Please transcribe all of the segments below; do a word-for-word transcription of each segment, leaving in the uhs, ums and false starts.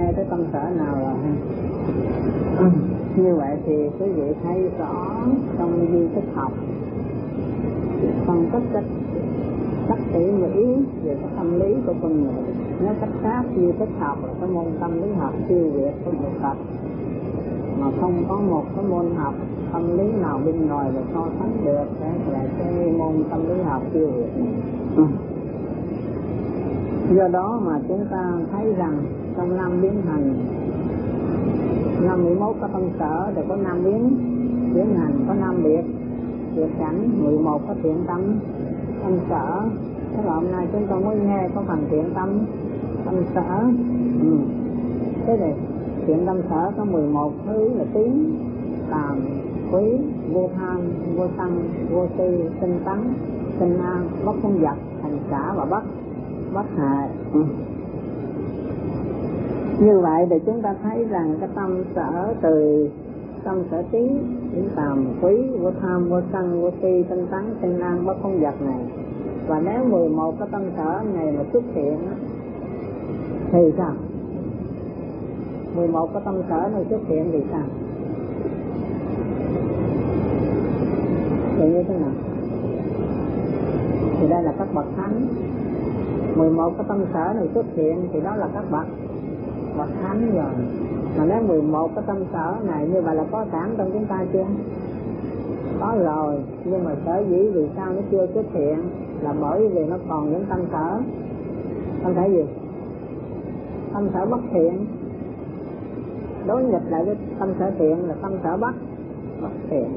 nghe tới tâm sở nào rồi ha. Như vậy thì quý vị thấy rõ trong di thức học phân tích cách cách tỉ mỉ về cái tâm lý của con người. Nếu cách khác di thức học là cái môn tâm lý học siêu việt của người Phật, mà không có một cái môn học tâm lý nào bên ngoài để so sánh được là cái môn tâm lý học siêu việt này. Ừ. Do đó mà chúng ta thấy rằng trong năm biến hành, năm mười một có tâm sở, thì có năm biến biến hành, có năm biệt biệt cảnh, mười một có thiện tâm tâm sở. Thế là hôm nay chúng ta mới nghe có phần thiện tâm tâm sở. Ừ. Thế này thiện tâm sở có mười một thứ là tín, tàm, quý, vô tham, vô sân, vô si, tinh tấn, tinh an, bất không vật, hành xả và bất bất hại. Ừ. Như vậy thì chúng ta thấy rằng cái tâm sở từ tâm sở tín đến tàm, quý, vô tham, vô sân, vô si, tinh tấn, tinh an, bất không vật này, và nếu mười một cái tâm sở này mà xuất hiện thì sao? mười một cái tâm sở này xuất hiện thì sao? Thì như thế nào? Thì đây là các bậc thánh. mười một cái tâm sở này xuất hiện thì đó là các bậc bậc thánh rồi. Mà nếu mười một cái tâm sở này như vậy là có sẵn trong chúng ta chưa? Có rồi, nhưng mà sở dĩ vì sao nó chưa xuất hiện là bởi vì nó còn những tâm sở. Tâm sở gì? Tâm sở bất thiện. Đối nghịch lại với tâm sở thiện là tâm sở bất bất thiện.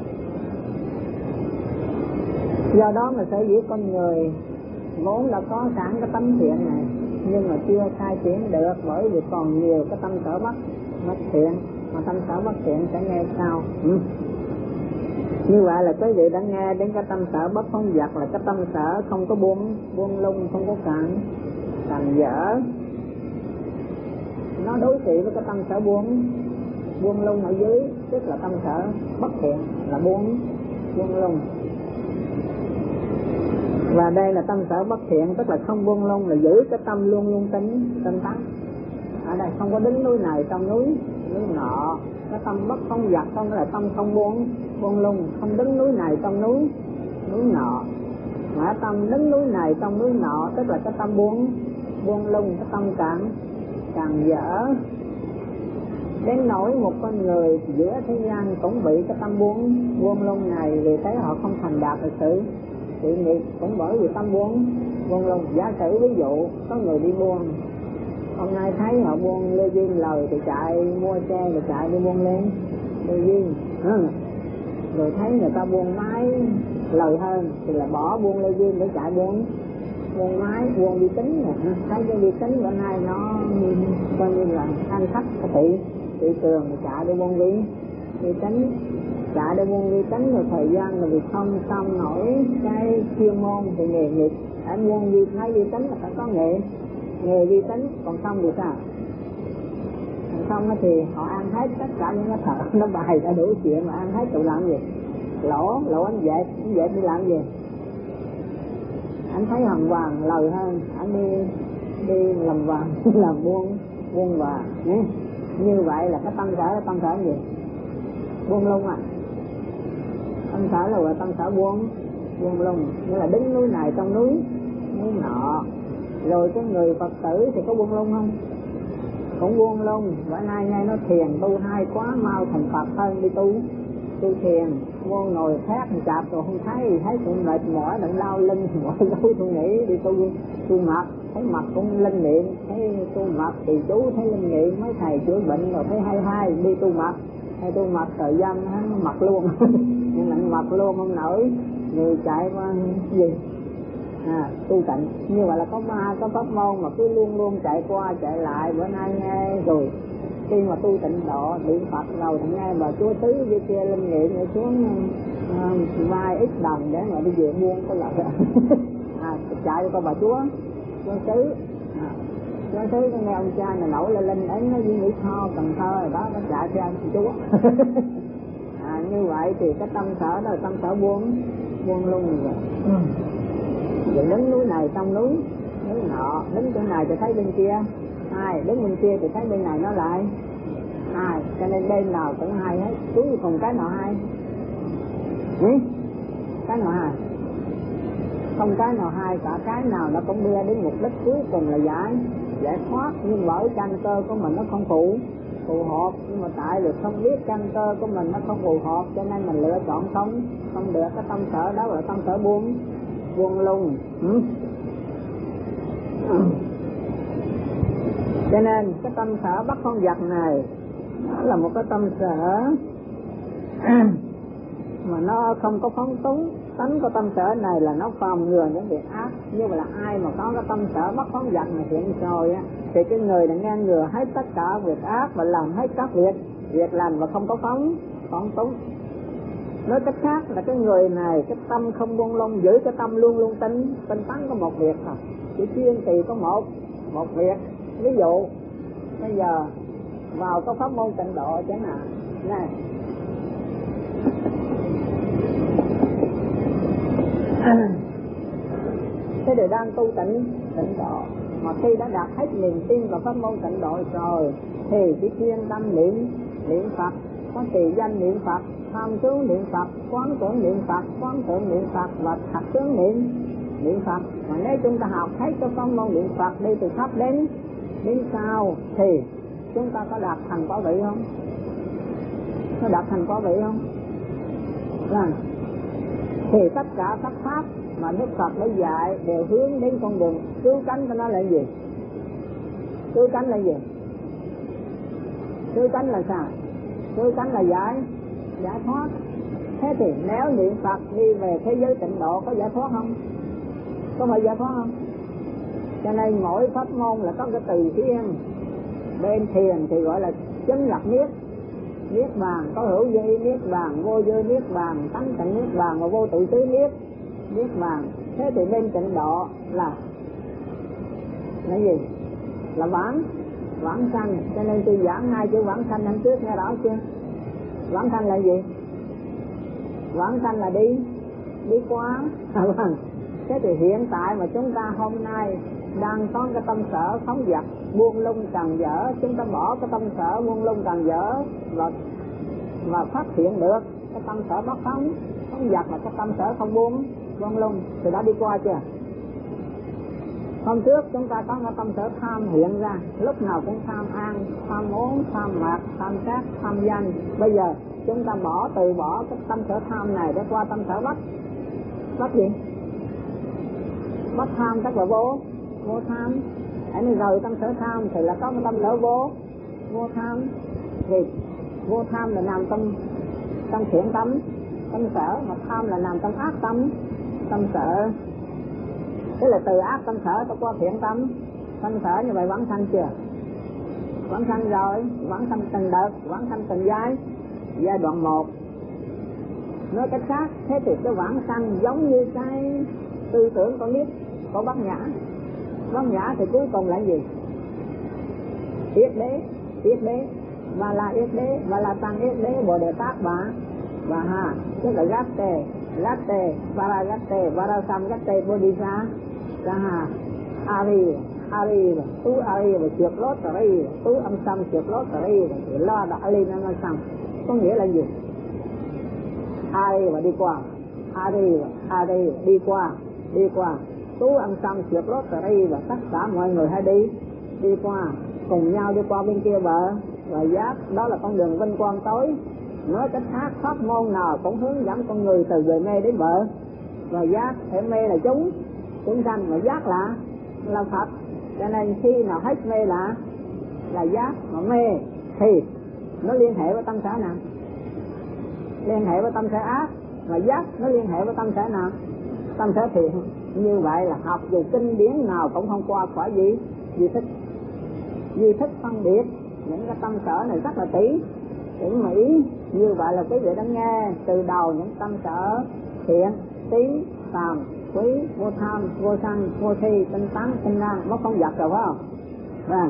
Do đó mà sở dĩ con người vốn đã có sẵn cái tấm thiện này nhưng mà chưa khai triển được, bởi vì còn nhiều cái tâm sở bất bất thiện, mà tâm sở bất thiện sẽ nghe sau. Ừ. Như vậy là quý vị đã nghe đến cái tâm sở bất phóng dật, là cái tâm sở không có buông buông lung, không có cản cản dở. Nó đối trị với cái tâm sở buông buông lung ở dưới, tức là tâm sở bất thiện là buông buông lung. Và đây là tâm sở bất thiện, tức là không buông lung, là giữ cái tâm luôn luôn tính tinh tấn. Ở đây không có đứng núi này trong núi núi nọ. Cái tâm bất không dật không là tâm không buông buông lung, không đứng núi này trong núi núi nọ. Mà tâm đứng núi này trong núi nọ, tức là cái tâm buông buông lung, cái tâm càng càng dở. Đến nỗi một con người giữa thế gian cũng bị cái tâm buông buông lung này, vì thế họ không thành đạt được sự sự nghiệp, cũng bởi vì tâm buông buông lung. Giả sử ví dụ có người đi buôn, hôm nay thấy họ buông lê duyên lời thì chạy mua xe rồi chạy đi buông lên lê duyên. Ừ. Rồi thấy người ta buông máy lời hơn thì là bỏ buông lê duyên để chạy buông buông máy, buông vi tính này. Thấy cái vi tính bữa nay nó coi như là ăn khách cái thị thị trường thì chạy đi buông vi vi tính, chạy đi buông vi tính rồi thời gian rồi vì không xong nổi cái chuyên môn thì nghề nghiệp. Ở buông vi thấy vi tính là phải có nghề nghề vi tính, còn không thì sao? Còn không thì họ ăn hết tất cả những cái thợ nó bày ra đủ chuyện mà ăn hết tụi làm gì? Lỗ, lỗ anh dệt, anh dệt đi làm gì? Anh thấy hồng vàng lời hơn, anh đi đi làm vàng, làm buôn buôn vàng. Nhé. Như vậy là cái tâm sở là tâm sở gì? Buông lung à? Tâm sở là gọi tâm sở buông buông lung, nghĩa là đứng núi này trong núi núi nọ. Rồi cái người Phật tử thì có buông lung không? Cũng buông lung. Bữa nay nghe nó thiền tu hay quá, mau thành Phật hơn đi tu tu thiền. Mua ngồi khác chạp rồi không thấy, thấy cũng mệt mỏi, đừng đau lưng mỏi gối, tôi nghĩ đi tu tu mặt, thấy mặt cũng linh nghiệm, thấy tu mặt thì chú thấy linh nghiệm, mấy thầy chữa bệnh rồi thấy hay hay đi tu mặt, hay tu mặt thời gian hắn mặt luôn, nhưng lại mặt luôn không nổi, người chạy qua gì à, tu tịnh. Như vậy là có ma có pháp môn mà cứ luôn luôn chạy qua chạy lại. Bữa nay nghe rồi khi mà tu tịnh độ niệm Phật rồi thì nghe bà chúa tứ với kia linh nghiệm rồi xuống uh, vài ít đồng để mà đi về buôn có lợi à, chạy qua bà chúa chúa tứ à, chúa tứ nghe ông cha này nổi lên linh ấy nó với Mỹ Tho Cần Thơ rồi đó, nó chạy theo ông chúa à, như vậy thì cái tâm sở đó là tâm sở buông buông luôn rồi. Ừ. Rồi đứng núi này trong núi núi nọ, đứng chỗ này thì thấy bên kia hai, đứng bên kia thì thấy bên này nó lại hai, cho nên bên nào cũng hai hết, cuối cùng cái nào hai? Ừ? Cái nào hai? Không cái nào hai cả, cái nào nó cũng đưa đến mục đích cuối cùng là giải giải thoát, nhưng bởi căn cơ của mình nó không phụ phù hợp, nhưng mà tại được không biết căn cơ của mình nó không phù hợp, cho nên mình lựa chọn không không được. Cái tâm sở đó là tâm sở buông buông lung. Ừ? Ừ. Cho nên cái tâm sở bắt con vật này nó là một cái tâm sở mà nó không có phóng túng. Tánh của tâm sở này là nó phòng ngừa những việc ác. Nhưng mà là ai mà có cái tâm sở bắt phóng vật này hiện rồi á, thì cái người này ngăn ngừa hết tất cả việc ác và làm hết các việc việc làm và không có phóng phóng túng. Nói cách khác là cái người này cái tâm không buông lung, giữ cái tâm luôn luôn tinh tinh tấn có một việc thôi, chỉ chuyên trì có một một việc. Ví dụ bây giờ vào có pháp môn tịnh độ chẳng hạn này, thế thì đang tu tịnh tịnh độ, mà khi đã đạt hết niềm tin vào pháp môn tịnh độ rồi thì chỉ chuyên tâm niệm niệm Phật, có trì danh niệm Phật, tham tướng niệm Phật, quán tưởng niệm Phật, quán tưởng niệm Phật và thật tướng niệm niệm Phật. Mà nếu chúng ta học hết cái pháp môn niệm Phật đi từ thấp đến đến sau thì chúng ta có đạt thành quả vị không? Có đạt thành quả vị không? Vâng. Thì tất cả các pháp mà Đức Phật đã dạy đều hướng đến con đường cứu cánh của nó là gì? Cứu cánh là gì? Cứu cánh là sao? Cứu cánh là giải giải thoát. Thế thì nếu niệm Phật đi về thế giới tịnh độ có giải thoát không? Có phải giải thoát không? Cho nên mỗi pháp môn là có cái từ riêng. Bên thiền thì gọi là chứng nhập niết niết bàn, có hữu dư niết bàn, vô dư niết bàn, tánh tịnh niết bàn và vô tự tứ niết niết bàn. Thế thì bên tịnh độ là là gì? Là vãng vãng sanh. Cho nên tôi giảng hai chữ vãng sanh năm trước, nghe rõ chưa? Vãng sanh là gì? Vãng sanh là đi đi qua. Vâng. Thế thì hiện tại mà chúng ta hôm nay đang có cái tâm sở phóng dật buông lung trần dở, chúng ta bỏ cái tâm sở buông lung trần dở và và phát hiện được cái tâm sở bất phóng phóng dật là cái tâm sở không buông buông lung thì đã đi qua chưa? Hôm trước chúng ta có cái tâm sở tham hiện ra, lúc nào cũng tham ăn, tham uống, tham mặc, tham sát, tham danh. Bây giờ chúng ta bỏ từ bỏ cái tâm sở tham này để qua tâm sở bất bất gì? Bất tham tức là vô vô tham. Hãy rồi tâm sở tham thì là có một tâm sở vô vô tham. Thì vô tham là nằm trong trong thiện tâm tâm sở, mà tham là nằm trong ác tâm tâm sở. Tức là từ ác tâm sở tôi qua thiện tâm tâm sở, như vậy vãng sanh chưa? Vãng sanh rồi, vãng sanh từng đợt, vãng sanh từng giai. Giai đoạn một. Nói cách khác, thế thì cái vãng sanh giống như cái tư tưởng con nít của Bát Nhã. Bát Nhã thì cuối cùng là gì? Yết đế, yết đế, và là yết đế, và là tăng yết đế, bồ đề tát bà bà ha, tức là gát tề, gát tề, và là gát tề, và là sam gát tề, bồ đề sa, sa ha, ari, ari, tu ari, và trượt lót ari, tu âm sam trượt lót ari, và lo đã ali năng năng sam. Có nghĩa là gì? Ari và đi qua, ari, ari đi qua, đi qua. Tú ăn xong trượt lót ari và tất cả mọi người hãy đi đi qua, cùng nhau đi qua bên kia bờ và giác. Đó là con đường vinh quang tối. Nói cách khác, pháp môn nào cũng hướng dẫn con người từ người mê đến bờ và giác. Thể mê là chúng chúng sanh, mà giác là là Phật. Cho nên khi nào hết mê là là giác, mà mê thì nó liên hệ với tâm sở nào? Liên hệ với tâm sở ác. Mà giác nó liên hệ với tâm sở nào? Tâm sở thiện. Như vậy là học dù kinh điển nào cũng không qua khỏi gì duy thích duy thích phân biệt những cái tâm sở này rất là tỉ tỉ mỉ. Như vậy là quý vị đã nghe từ đầu những tâm sở thiện, tín, tàm, quý, vô tham, vô sân, vô thi, tinh tấn, tinh năng, bất không vật rồi phải không? Vâng.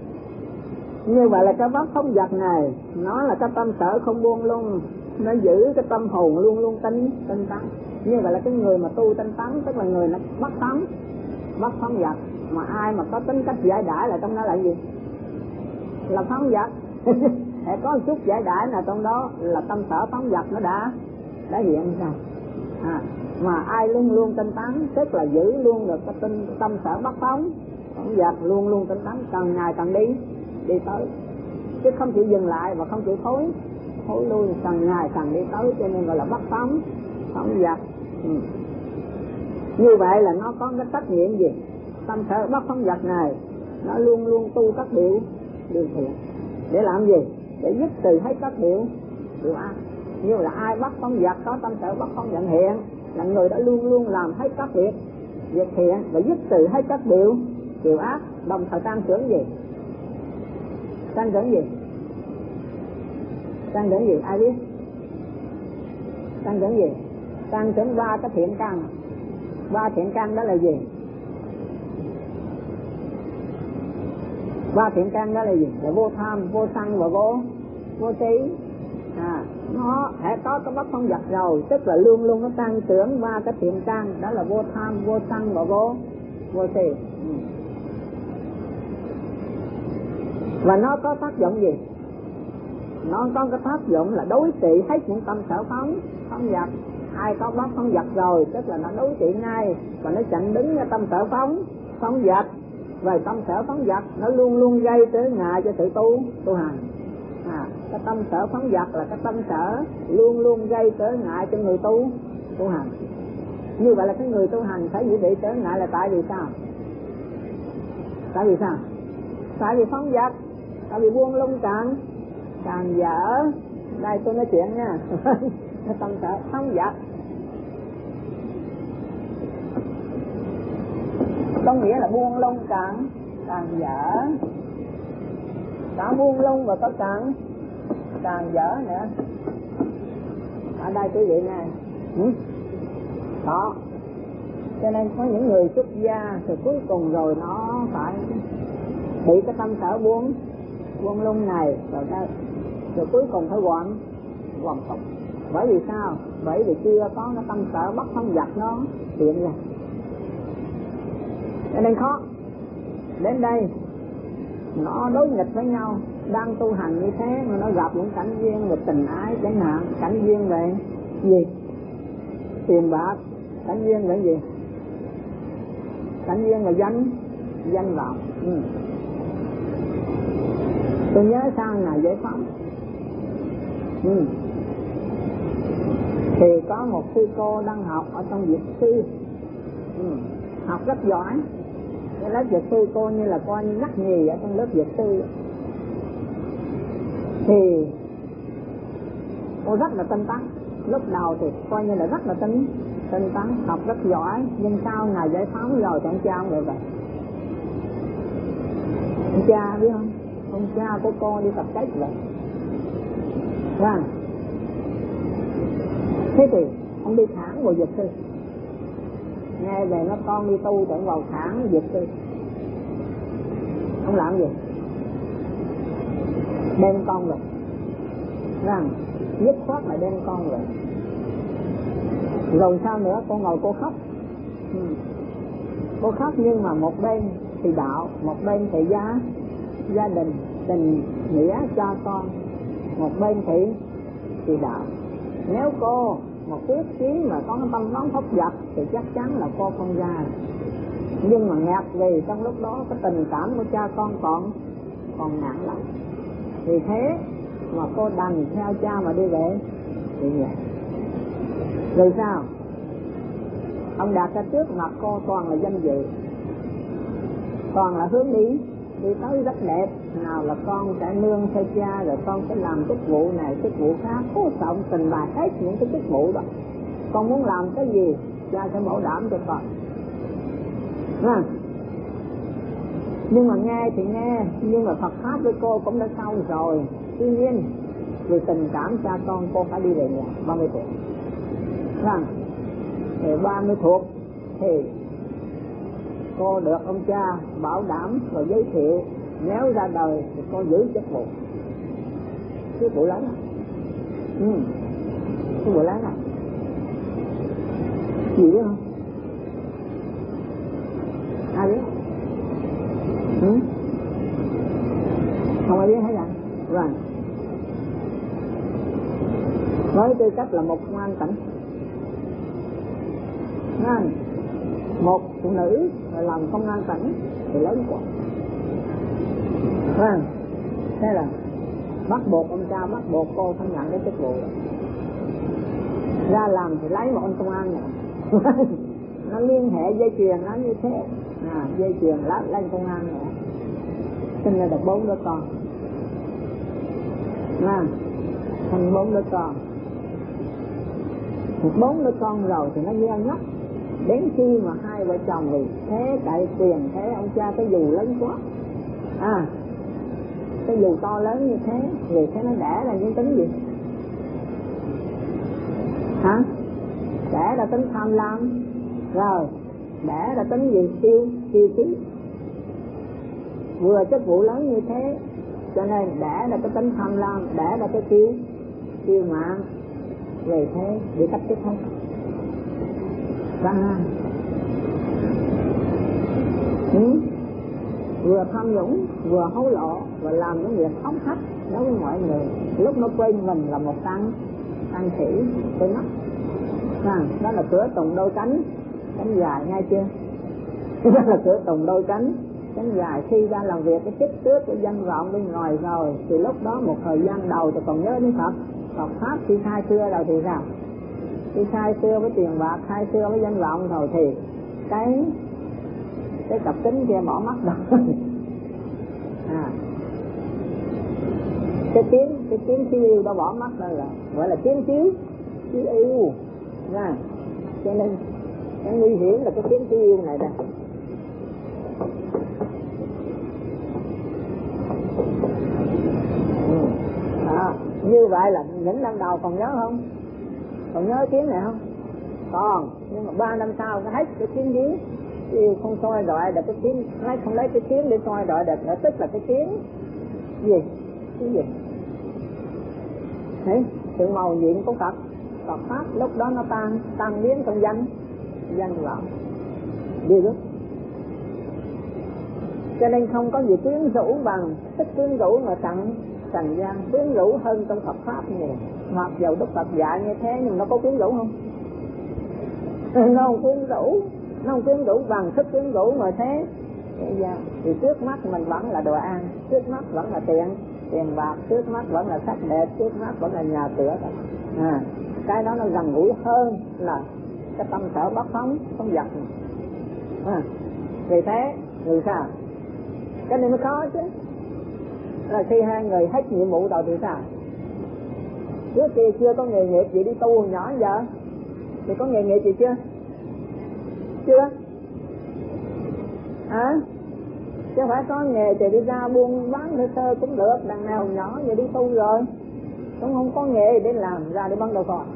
Như vậy là cái bất không vật này nó là cái tâm sở không buông lung, nó giữ cái tâm hồn luôn luôn tinh tinh tấn. Như vậy là cái người mà tu tinh tấn tức là người nó bất phóng bất phóng vật. Mà ai mà có tính cách giải đãi là trong đó là gì? Là phóng dật. Để có một chút giải đãi là trong đó là tâm sở phóng dật nó đã đã hiện ra. À, mà ai luôn luôn tinh tấn, tức là giữ luôn được cái tinh tâm sở bất phóng, phóng dật luôn luôn tinh tấn, càng ngày càng đi đi tới, chứ không chịu dừng lại và không chịu thối thối lui, càng ngày càng đi tới, cho nên gọi là bất phóng phóng dật. Ừ. Như vậy là nó có cái trách nhiệm gì? Tâm sở bất phóng dật này nó luôn luôn tu các điều điều thiện để làm gì? Để dứt trừ hết các điều điều ác. Như là ai bất phóng dật có tâm sở bất phóng dật hiện là người đã luôn luôn làm hết các việc việc thiện và dứt trừ hết các điều điều ác, đồng thời tăng trưởng gì? Tăng trưởng gì? Tăng trưởng gì? Ai biết? Tăng trưởng gì? Tăng trưởng ba cái thiện căn. Ba thiện căn đó là gì? Ba thiện căn đó là gì? Là vô tham, vô sân và vô vô trí. À, nó thể có cái bất phóng dật rồi, tức là luôn luôn nó tăng trưởng ba cái thiện căn, đó là vô tham, vô sân và vô vô trí. Ừ. Và nó có tác dụng gì? Nó có cái tác dụng là đối trị hết những tâm sở phóng phóng dật. Ai có bất phóng dật rồi, tức là nó đối trị ngay và nó chặn đứng cái tâm sở phóng phóng dật. Về tâm sở phóng dật nó luôn luôn gây trở ngại cho sự tu tu hành. À, cái tâm sở phóng dật là cái tâm sở luôn luôn gây trở ngại cho người tu tu hành. Như vậy là cái người tu hành phải bị trở ngại là tại vì sao? Tại vì sao? Tại vì phóng dật, tại vì buông lung càng càng dở. Đây tôi nói chuyện nha. Cái tâm sở phóng dật có nghĩa là buông lung càng càng dở. Cả buông lung và có càng càng dở nữa. Ở đây quý vị nè. Ừ? Đó. Cho nên có những người xuất gia thì cuối cùng rồi nó phải bị cái tâm sở buông buông lung này rồi đó, rồi cuối cùng phải quẩn quẩn tục. Bởi vì sao? Bởi vì chưa có cái tâm sở bất phóng dật nó hiện ra, cho nên khó. Đến đây nó đối nghịch với nhau, đang tu hành như thế mà nó gặp những cảnh duyên về tình ái chẳng hạn, cảnh duyên về gì? Tiền bạc, cảnh duyên về gì? Cảnh duyên về danh danh vọng. Ừ. Tôi nhớ sau ngày giải phóng, ừ. thì có một sư cô đang học ở trong Việt sư, ừ. học rất giỏi. Cái lớp Việt sư cô như là coi như nhắc nhì ở trong lớp Việt sư. Thì cô rất là tinh tấn. Lúc đầu thì coi như là rất là tinh tinh tấn, học rất giỏi. Nhưng sau ngày giải phóng rồi thì ông cha ông lại vậy. Ông cha biết không? Ông cha của cô đi tập cách vậy. Vâng. Thế thì ông đi thẳng vào Việt sư. Nghe về nó con đi tu thì ông vào thẳng Việt sư. Ông làm gì? Đem con về. Rằng dứt khoát là đem con về. Rồi sao nữa? Cô ngồi cô khóc. ừ. Cô khóc nhưng mà một bên thì đạo, một bên thì gia gia đình, tình nghĩa cha con, một bên thì thì đạo. Nếu cô một quyết chí mà có cái tâm nóng thốc dật thì chắc chắn là cô không ra. Nhưng mà ngạc vì trong lúc đó cái tình cảm của cha con còn còn nặng lắm. Vì thế mà cô đành theo cha mà đi về đi về. Rồi sao? Ông đặt ra trước mặt cô toàn là danh dự, toàn là hướng đi đi tới rất đẹp. Nào là con sẽ nương theo cha, rồi con sẽ làm chức vụ này chức vụ khác. Cô sợ ông trình bày hết những cái chức vụ đó. Con muốn làm cái gì cha sẽ bảo đảm cho con. à. Nhưng mà nghe thì nghe, nhưng mà Phật pháp với cô cũng đã xong rồi. Tuy nhiên vì tình cảm cha con cô phải đi về nhà ba mươi tuổi. à. Thì ba mươi thuộc thì cô được ông cha bảo đảm và giới thiệu nếu ra đời thì cô giữ chức vụ. Chức vụ lớn à? Ừ. Chức vụ lớn à? Gì biết không? Ai biết? Ừ? Không ai biết hết à? Rồi. Với tư cách là một công an tỉnh, nên một phụ nữ làm công an tỉnh thì lớn quá. Vâng, thế là bắt buộc ông cha, bắt buộc cô phải nhận cái chức vụ đó. Ra làm thì lấy một ông công an này. Nó liên hệ dây chuyền nó như thế, à, dây chuyền lát lên công an này. Sinh ra được bốn đứa con, à, thành bốn đứa con. Bốn đứa con rồi thì nó gieo nhóc. Đến khi mà hai vợ chồng thì thế cậy tiền, thế ông cha cái dù lớn quá, à, cái dù to lớn như thế, vì thế nó đẻ là những tính gì? Hả? Đẻ là tính tham lam, rồi đẻ là tính gì? Tiêu, tiêu chí. Vừa chức vụ lớn như thế, cho nên đẻ là cái tính tham lam, đẻ là cái tiêu, tiêu mạng, vì thế bị cách chức hết. Vâng, ừ. Vừa tham nhũng, vừa hối lộ, và làm những việc hống hách đối với mọi người. Lúc nó quên mình là một tăng tăng khỉ, quên mất. À, đó là cửa tùng đôi cánh, cánh dài, nghe chưa? Đó là cửa tùng đôi cánh, cánh dài. Khi ra làm việc cái chức tước của danh vọng bên ngoài rồi, thì lúc đó một thời gian đầu thì còn nhớ đến Phật. Phật Pháp khi khai xưa rồi thì sao? Khi khai xưa với tiền bạc, khai xưa với danh vọng rồi thì cái cái cặp kính kia bỏ mắt rồi. À, cái tiếng cái tiếng chiếu yêu đó bỏ mắt đó là gọi là tiếng chiếu chiếu yêu nha. Cho nên cái nguy hiểm là cái tiếng chiếu yêu này đây. Ừ. À, như vậy là những năm đầu còn nhớ không? Còn nhớ tiếng này không? Còn, nhưng mà ba năm sau nó hết cái tiếng giếng, yêu không soi đọi được cái tiếng, lấy không lấy cái tiếng để soi đọi được nữa, tức là cái tiếng gì? Cái gì? Thấy sự màu nhiệm của Phật, Phật Pháp lúc đó nó tan, tan biến trong danh, danh vọng, đi lúc. Cho nên không có gì quyến rũ bằng, thích quyến rũ mà tặng trần gian, quyến rũ hơn trong Phật Pháp nhiều. Mặc dầu Đức Phật dạy như thế nhưng nó có quyến rũ không? Nó không quyến rũ, nó không quyến rũ bằng thích quyến rũ mà thế. Thì trước mắt mình vẫn là đồ ăn, trước mắt vẫn là tiền, tiền bạc, trước mắt vẫn là sắc đẹp, trước mắt vẫn là nhà cửa. À, cái đó nó gần gũi hơn là cái tâm sở bất phóng, không giật. À, vì thế, vì sao? Cái này mới khó chứ. Là khi hai người hết nhiệm vụ rồi thì sao? Trước kia chưa có nghề nghiệp gì đi tu nhỏ giờ, thì có nghề nghiệp gì chưa? Chưa? À, chứ phải có nghề thì đi ra buôn bán sơ sơ cũng được, đằng nào nhỏ vậy đi tu rồi. Cũng không có nghề để làm ra để bán đậu khoai.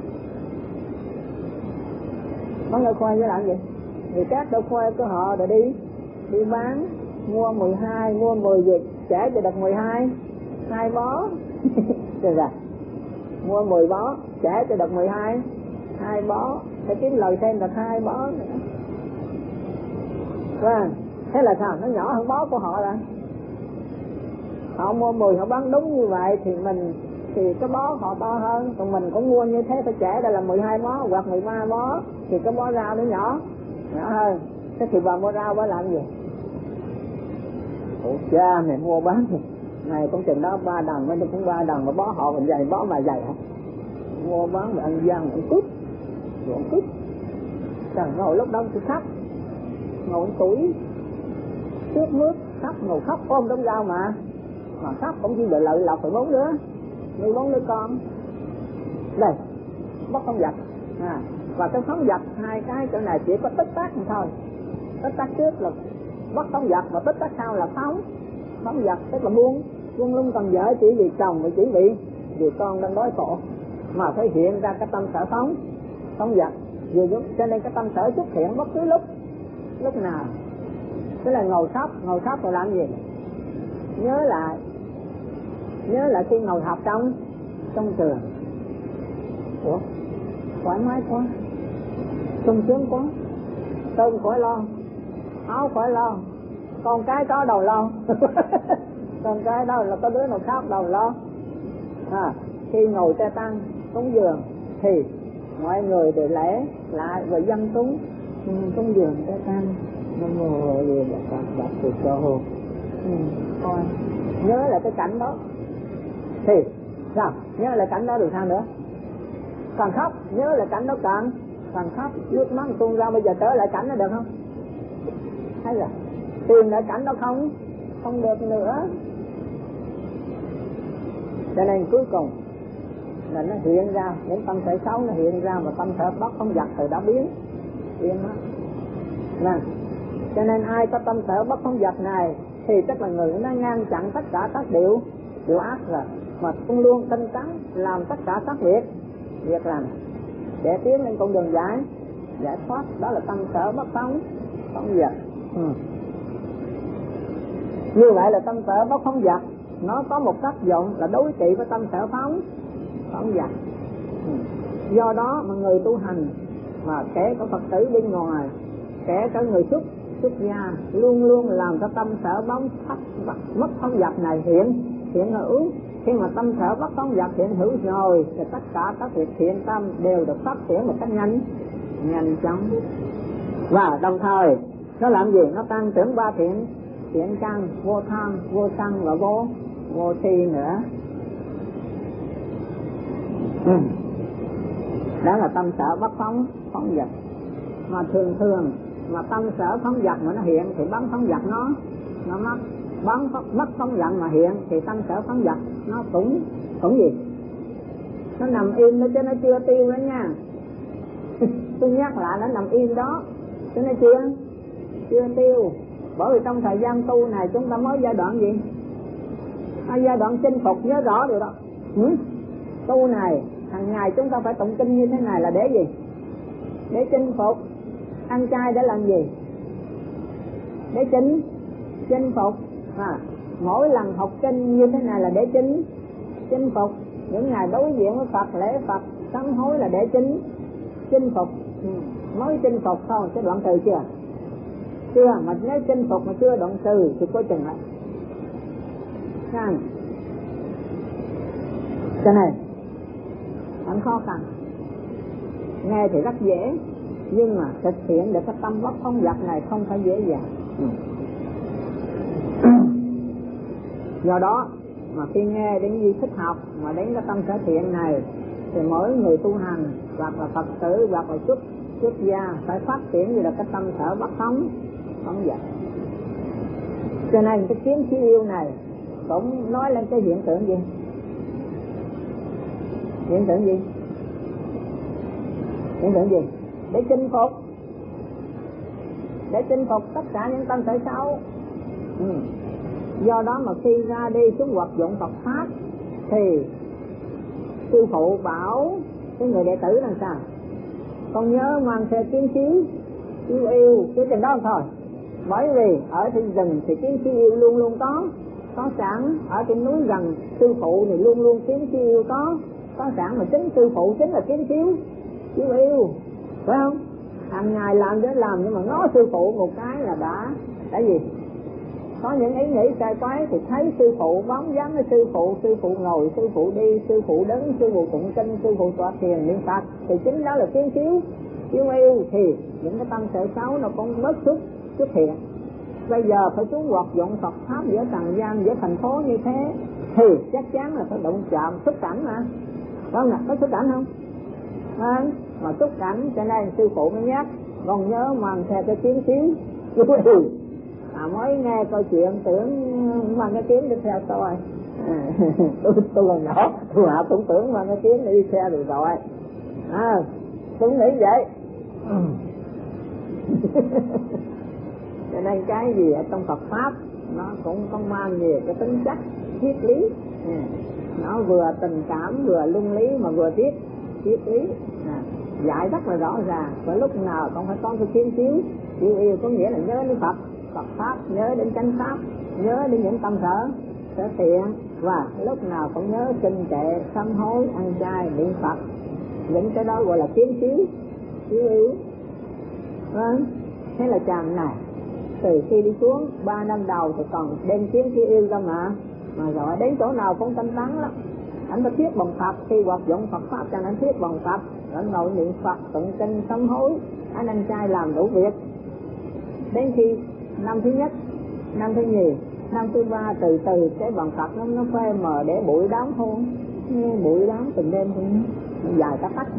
Bán đậu khoai để làm gì? Thì các đậu khoai của họ để đi đi bán, mua mười hai, mua mười việc, trả cho được mười hai, hai bó. Được rồi. Mua mười bó, trả cho được mười hai, hai bó, phải kiếm lời thêm được hai bó nữa. Vâng, thế là sao? Nó nhỏ hơn bó của họ rồi. Họ mua mười, họ bán đúng như vậy thì mình thì cái bó họ to hơn, còn mình cũng mua như thế phải trả ra là mười hai bó hoặc mười ba bó thì cái bó rau nó nhỏ, nhỏ hơn. Thế thì bà mua rau bà làm gì? Ủa cha mày mua bán thì này cũng chừng đó ba đồng, mấy cũng ba đồng mà bó họ mình dày, bó mà dày hả? Mua bán mà ăn gian, ăn cút, ăn cút. Chẳng ngồi lúc đó tôi khóc, ngồi tuổi, trước mướt, khóc, ngồi khóc ôm đống rau mà. Mà khóc cũng chỉ đợi lợi lọc phải bốn đứa, nuôi bốn đứa con. Đây, bắt không giặt. À, và cái phóng giặt hai cái chỗ này chỉ có tích tắc thôi. Tích tắc trước là bắt phóng giặt và tích tắc sau là phóng. Phóng giặt tức là buông, buông lung còn vợ chỉ vì chồng và chỉ vì vì con đang đói khổ. Mà phải hiện ra cái tâm sở phóng, phóng giặt. Vừa giúp cho nên cái tâm sở xuất hiện bất cứ lúc, lúc nào. Tức là ngồi khóc, ngồi khóc rồi làm gì? Nhớ lại, nhớ lại khi ngồi học trong trong trường. Ủa, thoải mái quá, sung sướng quá, cơm khỏi lo, áo khỏi lo, con cái có đầu lo. Con cái đâu là có đứa nào khác đầu lo. À, khi ngồi tre tăng cúng dường thì mọi người đều lễ lại và dân cúng cúng dường tre tăng. Nam mô gì là các bậc từ cơ hồ. Coi nhớ là cái cảnh đó thì sao? Nhớ là cảnh đó được sao nữa? Còn khóc, nhớ là cảnh đó càng càng khóc, nước mắt tuôn ra. Bây giờ trở lại cảnh đó được không? Thấy rồi, tìm lại cảnh đó không? Không được nữa. Cho nên cuối cùng là nó hiện ra, những tâm thể xấu nó hiện ra, và tâm thể bất không giặc từ đó biến biến đó. Nên cho nên ai có tâm thể bất không giặc này thì chắc là người nó ngăn chặn tất cả các điều điều ác rồi, mà luôn luôn tinh tấn làm tất cả các việc việc làm để tiến lên con đường giải giải thoát. Đó là tâm sở bất không không giặc. Ừ. Như vậy là tâm sở bất không giặc nó có một tác dụng là đối trị với tâm sở phóng phóng giặc. Ừ. Do đó mà người tu hành mà kể cả Phật tử bên ngoài, kể cả người xuất xuất gia, luôn luôn làm cho tâm sở bóng thắt mất không giặc này hiện hiện hữu. Khi mà tâm sở bất không giặc hiện hữu rồi thì tất cả các việc thiện tâm đều được phát triển một cách nhanh nhanh chóng. Và đồng thời nó làm gì? Nó tăng trưởng ba thiện thiện căn: vô tham, vô sân và vô vô si nữa. Ừ. Đó là tâm sở bất phóng phóng dật. Mà thường thường mà tâm sở phóng dật mà nó hiện thì bắn phóng dật nó nó mất. Bắn mất phóng dật mà hiện thì tâm sở phóng dật nó cũng cũng gì? Nó nằm im đó chứ nó chưa tiêu đó nha. Tôi nhắc lại, nó nằm im đó chứ nó chưa chưa tiêu. Bởi vì trong thời gian tu này chúng ta mới giai đoạn gì? À, giai đoạn chinh phục, nhớ rõ điều đó. Ừ? Tu này hàng ngày chúng ta phải tụng kinh như thế này là để gì? Để chinh phục. Ăn chay để làm gì? Để chinh chinh phục. À, mỗi lần học kinh như thế này là để chinh chinh phục. Những ngày đối diện với Phật, lễ Phật, sám hối là để chinh chinh phục. Ừ. Mới chinh phục thôi, cái đoạn từ chưa? Chưa, mà nếu chinh phục mà chưa đoạn từ thì coi chừng lại. Sao? Cho nên vẫn khó khăn. Nghe thì rất dễ, nhưng mà thực hiện được cái tâm bất không giặc này không phải dễ dàng. Ừ. Do đó mà khi nghe đến gì thích học mà đến cái tâm sở thiện này thì mỗi người tu hành hoặc là Phật tử hoặc là xuất xuất gia phải phát triển như là cái tâm sở bất không không giặc. Cho nên cái kiến khí yêu này cũng nói lên cái hiện tượng gì? Hiện tượng gì? Hiện tượng gì? Để chinh phục, để chinh phục tất cả những tâm sở xấu. Ừ. Do đó mà khi ra đi xuống hoạt dụng Phật pháp thì sư phụ bảo cái người đệ tử làm sao? Con nhớ mang theo kiến chiếu yêu yêu cái chừng đó thôi. Bởi vì ở trên rừng thì kiến chiếu yêu luôn luôn có có sẵn, ở trên núi gần sư phụ thì luôn luôn kiến chiếu yêu có có sẵn, mà chính sư phụ chính là kiến chiếu chiếu yêu, phải không? Hàng ngày làm để làm, nhưng mà ngó sư phụ một cái là đã đã gì? Có những ý nghĩ sai quái thì thấy sư phụ bóng dáng với sư phụ, sư phụ ngồi, sư phụ đi, sư phụ đứng, sư phụ tụng kinh, sư phụ tọa thiền niệm Phật, thì chính đó là kiến chiếu chiếu yêu. Thì những cái tâm sở xấu nó cũng bớt xuất xuất hiện. Bây giờ phải xuống hoạt dụng Phật pháp giữa trần gian, giữa thành phố như thế thì chắc chắn là phải đụng chạm xuất cảnh mà, phải không? Có xuất cảnh không? À, mà xuất cảnh cho nên sư phụ mới nhắc con nhớ mang theo cái kiến chiếu chiếu yêu. À, mới nghe câu chuyện tưởng mang cái kiếm đi theo tôi. À, tôi tôi còn nhỏ, tôi hạ cũng tưởng mang cái kiếm đi theo được rồi. À, tôi nghĩ vậy. Cho nên cái gì ở trong Phật pháp nó cũng có mang nhiều cái tính chất triết lý. À, nó vừa tình cảm, vừa luân lý, mà vừa triết triết lý. À, dạy rất là rõ ràng. Và lúc nào cũng phải có cái kiến chiếu chiếu yêu, có nghĩa là nhớ đến Phật Phật pháp, nhớ đến chánh pháp, nhớ đến những tâm sở sở thiện, và lúc nào cũng nhớ kinh kệ, sám hối, ăn chay, niệm Phật. Những cái đó gọi là kiến chiếu chiếu yêu. À, thế là chàng này từ khi đi xuống ba năm đầu thì còn đem tiếng kia yêu ra mà mà rồi đến chỗ nào cũng tinh tấn lắm. Anh có thuyết bằng Phật, khi hoạt dụng Phật pháp cho anh thuyết bằng Phật, anh ngồi niệm Phật tụng kinh sám hối, anh ăn chay làm đủ việc. Đến khi năm thứ nhất, năm thứ nhì, năm thứ ba từ từ cái bằng Phật nó nó phê mờ để bụi đám hôn, bụi đám từng đêm thôi, nó dài cả tách,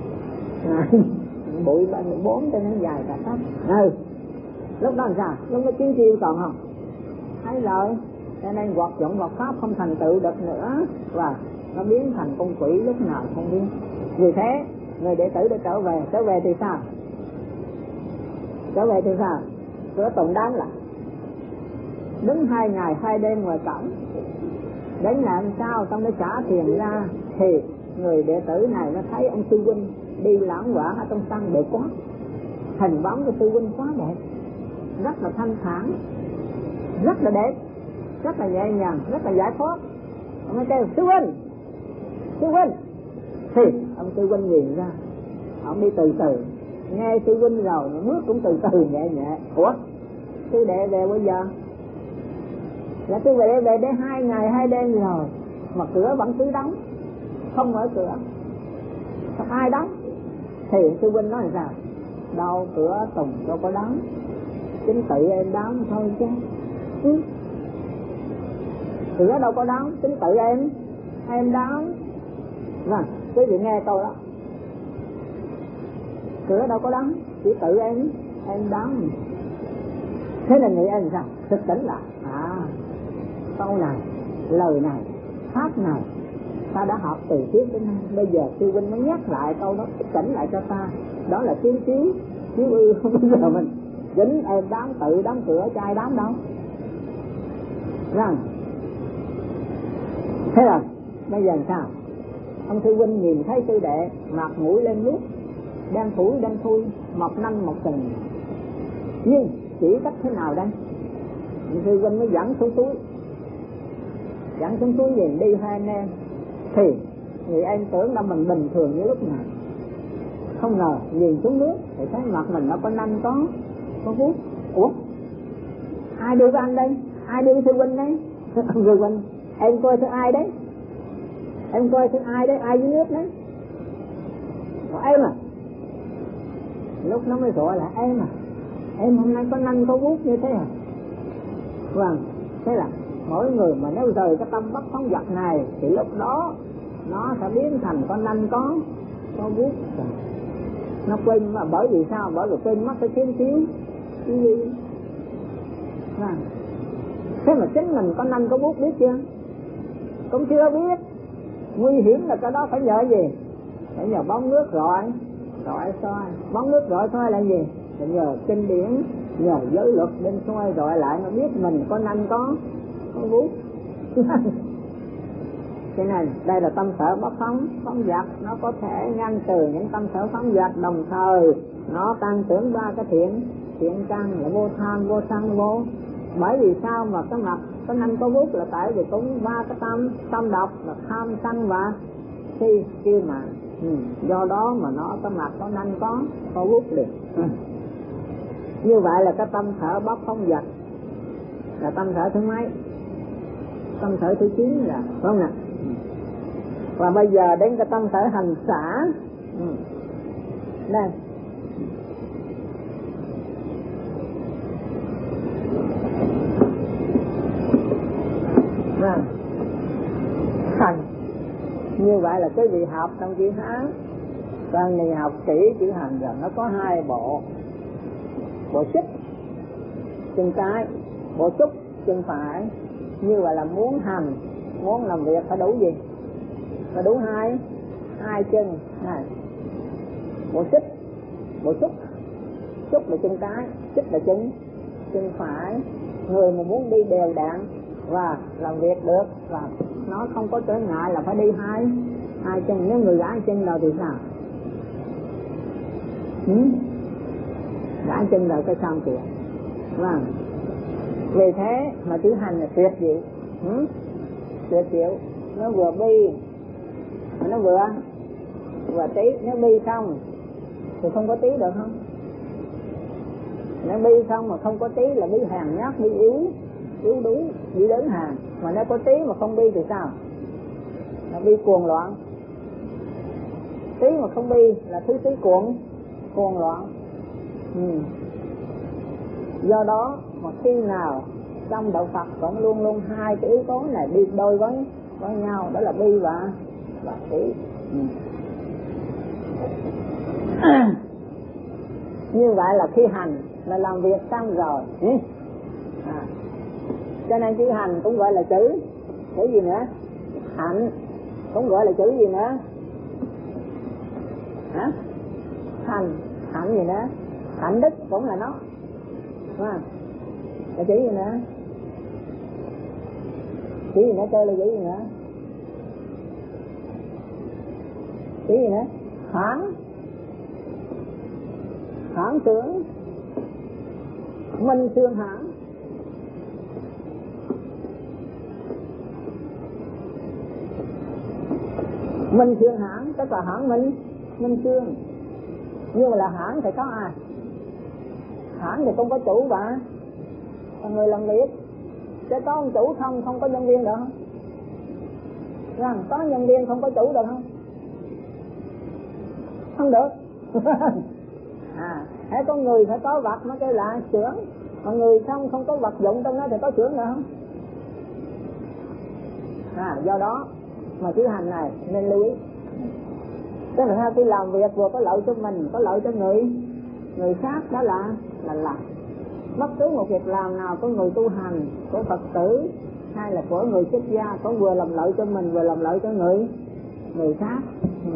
bụi ba mươi bốn cho nó dài cả tách. Ừ. Lúc đó làm sao? Lúc đó chiến chiêu còn không? Thấy rồi, cho nên hoạt dụng Phật pháp không thành tựu được nữa và nó biến thành con quỷ lúc nào không biết. Vì thế người đệ tử đã trở về, trở về thì sao? Trở về thì sao? Cửa tụng đám lại, đứng hai ngày hai đêm ngoài cổng, đến ngày hôm sau xong nó trả tiền ra thì người đệ tử này nó thấy ông sư huynh đi lãng quảng ở trong sân đẹp quá, hình bóng của sư huynh quá đẹp, rất là thanh thản, rất là đẹp, rất là nhẹ nhàng, rất là giải thoát. Ông ấy kêu sư huynh, sư huynh, thì ông sư huynh nhìn ra, ông đi từ từ, nghe sư huynh rồi nó bước cũng từ từ nhẹ nhẹ. Ủa, sư đệ về bây giờ? Là sư đệ về để hai ngày hai đêm rồi mà cửa vẫn cứ đóng, không mở cửa. Ai đóng? Thì sư huynh nói là sao? Đâu, cửa tùng đâu có đóng, chính tự em đóng thôi chứ. Ừ. Cửa đâu có đóng, chính tự em em đóng. Vâng, quý vị nghe câu đó. Cửa đâu có đóng, chỉ tự em em đóng. Thế là nghĩ em sao? Thực tỉnh lại. À, câu này, lời này, pháp này ta đã học từ trước đến nay, bây giờ sư huynh mới nhắc lại câu đó, thức tỉnh lại cho ta. Đó là chiếu chiếu chiếu ư. Bây giờ mình dính em đám tự đóng cửa cho ai đám đâu. Rằng thế rồi bây giờ sao? Ông sư huynh nhìn thấy sư đệ mặt mũi lên nước, đang phủi đang thui, một năm một tuần, nhưng chỉ cách thế nào đây? Ông sư huynh mới dẫn xuống túi, dẫn xuống túi nhìn đi hai anh em, thì người em tưởng là mình bình thường như lúc này, không ngờ nhìn xuống nước thì thấy mặt mình nó có nanh có có vuốt. Ủa, ai đưa với anh đây? Ai đưa với sư huynh đấy? Ông sư huynh, em coi thứ ai đấy? Em coi thứ ai đấy? Ai dưới nước đấy? Còn em à? Lúc nó mới gọi là em à, em hôm nay có nanh có vuốt như thế à? Vâng, thế là mỗi người mà nếu rời cái tâm bất phóng dật này thì lúc đó nó sẽ biến thành con nanh có có vuốt. Nó quên mà, bởi vì sao? Bởi vì quên mất cái chiếu chiếu cái gì. Vâng. Thế mà chính mình có nanh có vuốt biết chưa? Cũng chưa biết. Nguy hiểm là cái đó phải nhờ gì? Phải nhờ bóng nước rọi, rọi soi. Bóng nước rọi soi là gì? Phải nhờ kinh điển, nhờ giới luật đem soi rọi lại nó biết mình có nanh có có vuốt. Cho nên đây là tâm sở bất phóng phóng dật, nó có thể ngăn trừ những tâm sở phóng dật, đồng thời nó tăng trưởng ba cái thiện thiện căn là vô tham, vô sân, vô. Bởi vì sao mà cái mặt có nanh có vuốt là tại vì cũng ba cái tâm tâm độc là tham sân và si kia mà. Ừ. Do đó mà nó cái mặt có nanh có có vuốt liền. Ừ. Như vậy là cái tâm sở bất phóng dật là tâm sở thứ mấy? Tâm sở thứ chín là phải không nè? Và bây giờ đến cái tâm sở hành xả. Ừ. Đây. Vâng. Hành. Như vậy là cái vị học trong chữ Hán, còn này học kỹ chữ hành rồi nó có hai bộ. Bộ xích chân trái, bộ xúc chân phải. Như vậy là muốn hành, muốn làm việc phải đủ gì? Phải đủ hai hai chân này. Bộ xích, bộ xúc, xúc là chân trái, xích là chân chân phải. Người mà muốn đi đều đặn và làm việc được và nó không có trở ngại là phải đi hai hai chân. Nếu người gãi chân rồi thì sao? Ừ? Gãi chân rồi cái sao kìa. Vâng. Vì thế mà chữ hành là tuyệt diệu. Ừ? Tuyệt diệu. Nó vừa bi, nó vừa vừa tí. Nếu bi xong thì không có tí được không? Nếu bi không mà không có trí là bi hèn nhát, bi yếu, yếu đuối, bi lớn hàng. Mà nếu có trí mà không bi thì sao? Là bi cuồng loạn. Trí mà không bi là thứ trí cuồng, cuồng loạn. Ừ. Do đó mà khi nào trong đạo Phật cũng luôn luôn hai cái yếu tố này đi đôi với với nhau, đó là bi và và trí. Ừ. Như vậy là khi hành là làm việc xong rồi. Ừ. À. Cho nên chữ hành cũng gọi là chữ chữ gì nữa? Hạnh. Cũng gọi là chữ gì nữa? Hả? Hành. Hạnh gì nữa? Hạnh đức cũng là nó. Đúng không? Là chữ gì nữa? Chữ gì nữa? Chơi là chữ gì nữa? Chữ gì nữa? Hãng. Hãng tưởng. Minh xương hãng. Minh xương hãng tức là hãng minh, minh xương. Nhưng mà là hãng thì có ai? Hãng thì không có chủ và người làm việc. Sẽ có ông chủ không, không có nhân viên được không? Rằng có nhân viên không có chủ được không? Không được. À, hãy có người phải có vật mới kêu là xưởng. Mà người không không có vật dụng trong đó thì có xưởng được không? À, do đó mà chữ hành này nên lưu ý. Tức là khi làm việc vừa có lợi cho mình, có lợi cho người người khác, đó là là làm. Bất cứ một việc làm nào của người tu hành, của Phật tử hay là của người xuất gia, có vừa làm lợi cho mình vừa làm lợi cho người người khác. Ừ.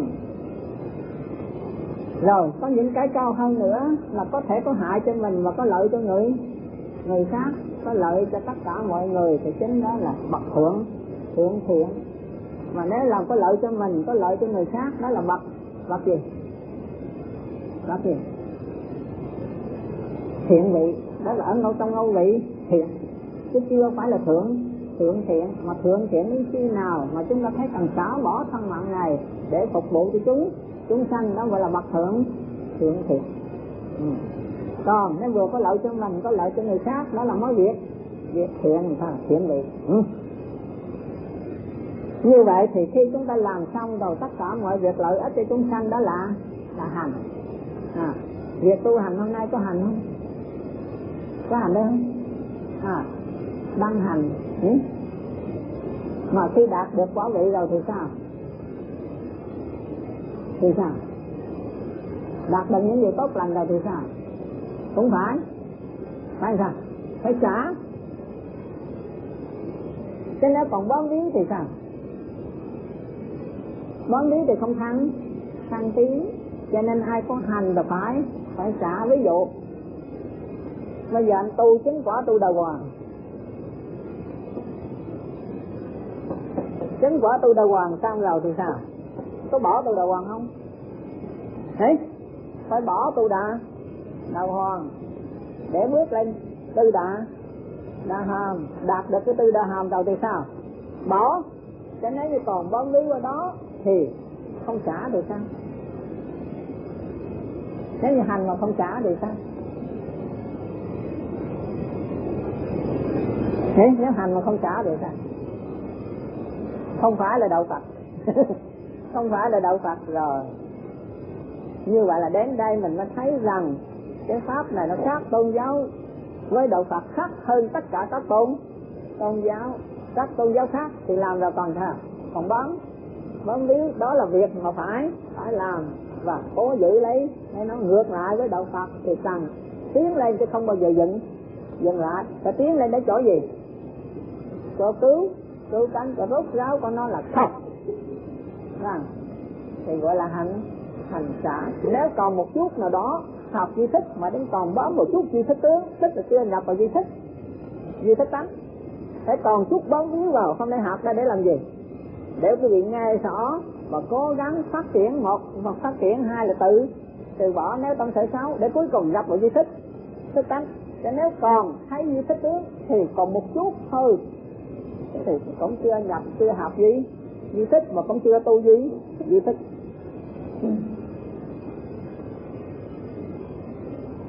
Rồi có những cái cao hơn nữa là có thể có hại cho mình và có lợi cho người người khác, có lợi cho tất cả mọi người, thì chính đó là bậc thượng thượng thiện. Mà nếu làm có lợi cho mình, có lợi cho người khác, đó là bậc bậc gì? Bậc gì? Thiện vị. Đó là ở ngôi trong ngôi vị thiện, chứ chưa phải là thượng thượng thiện. Mà thượng thiện đến khi nào mà chúng ta thấy cần xả bỏ thân mạng này để phục vụ cho chúng chúng sanh, đó gọi là bậc thượng thượng thiện. Ừ. Còn nếu vừa có lợi cho mình, có lợi cho người khác, đó là mới việc việc thiện thôi, thiện vị. Ừ. Như vậy thì khi chúng ta làm xong rồi tất cả mọi việc lợi ích cho chúng sanh, đó là là hành. À, việc tu hành hôm nay có hành không? Có hành đấy không? À, đăng hành. Ừ? Mà khi đạt được quả vị rồi thì sao? Thì sao? Đạt được những gì tốt lành rồi thì sao? Cũng phải phải sao? Phải trả. Chứ nếu còn bón víu thì sao? Bón víu thì không thăng thăng tiến. Cho nên ai có hành là phải phải trả. Ví dụ bây giờ anh tu chứng quả tu đà hoàng, chứng quả tu đà hoàng xong rồi thì sao? Có bỏ tu đà hoàng không? Đấy, phải bỏ tu đà đà hoàng để bước lên tư đà đà hàm. Đạt được cái tư đà hàm rồi thì sao? Bỏ. Cho nên như còn bón víu ở đó thì không trả được sao? Nếu như hành mà không trả thì sao? Thế nếu hành mà không trả thì sao? Không phải là đạo Phật. Không phải là đạo Phật rồi. Như vậy là đến đây mình mới thấy rằng cái pháp này nó khác tôn giáo với đạo Phật, khác hơn tất cả các tôn tôn giáo. Các tôn giáo khác thì làm rồi còn sao? Còn bám bám víu, đó là việc mà phải phải làm và cố giữ lấy. Nên nó ngược lại với đạo Phật thì cần tiến lên chứ không bao giờ dừng dừng lại. Phải tiến lên để chỗ gì? Chỗ cứu cứu cánh, chỗ rút ráo của nó là không. Rằng thì gọi là hành hành xả. Nếu còn một chút nào đó học duy thức mà đến còn bám một chút duy thức tướng, tức là chưa nhập vào duy thức duy thức tánh, phải còn chút bám víu vào. Hôm nay học ra để làm gì? Để quý vị nghe rõ và cố gắng phát triển. Một và phát triển, hai là tự từ bỏ nếu tâm sở xấu, để cuối cùng nhập vào duy thức thức tánh. Cho nếu còn thấy duy thức tướng thì còn một chút thôi thì cũng chưa nhập, chưa học duy duy thức, mà cũng chưa tu duy duy thức.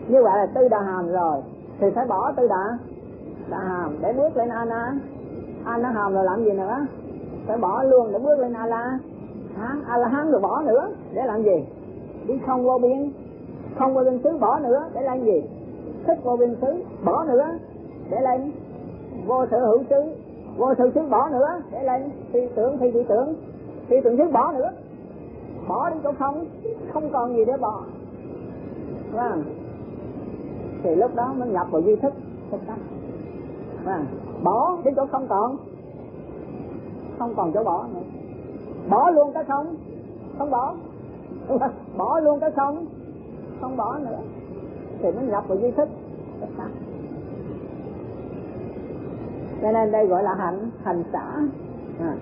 Như vậy là tư đà hàm rồi thì phải bỏ tư đà đà hàm để bước lên a na a na hàm, rồi làm gì nữa? Phải bỏ luôn để bước lên a la hán. A la hán rồi bỏ nữa để làm gì? Đi không vô biên, không vô biên xứ bỏ nữa để làm gì? Thức vô biên xứ bỏ nữa để lên vô sở hữu xứ, vô sở xứ bỏ nữa để lên phi tưởng phi phi tưởng, phi tưởng xứ bỏ nữa, bỏ đi chỗ không, không còn gì để bỏ. Vâng. Thì lúc đó mới nhập vào duy thức thức tắc. Vâng. Bỏ đến chỗ không còn, không còn chỗ bỏ nữa. Bỏ luôn cái không, không bỏ. Bỏ luôn cái không, không bỏ nữa. Thì mới nhập vào duy thức thức tắc. Cho nên đây gọi là hành hành xả. À.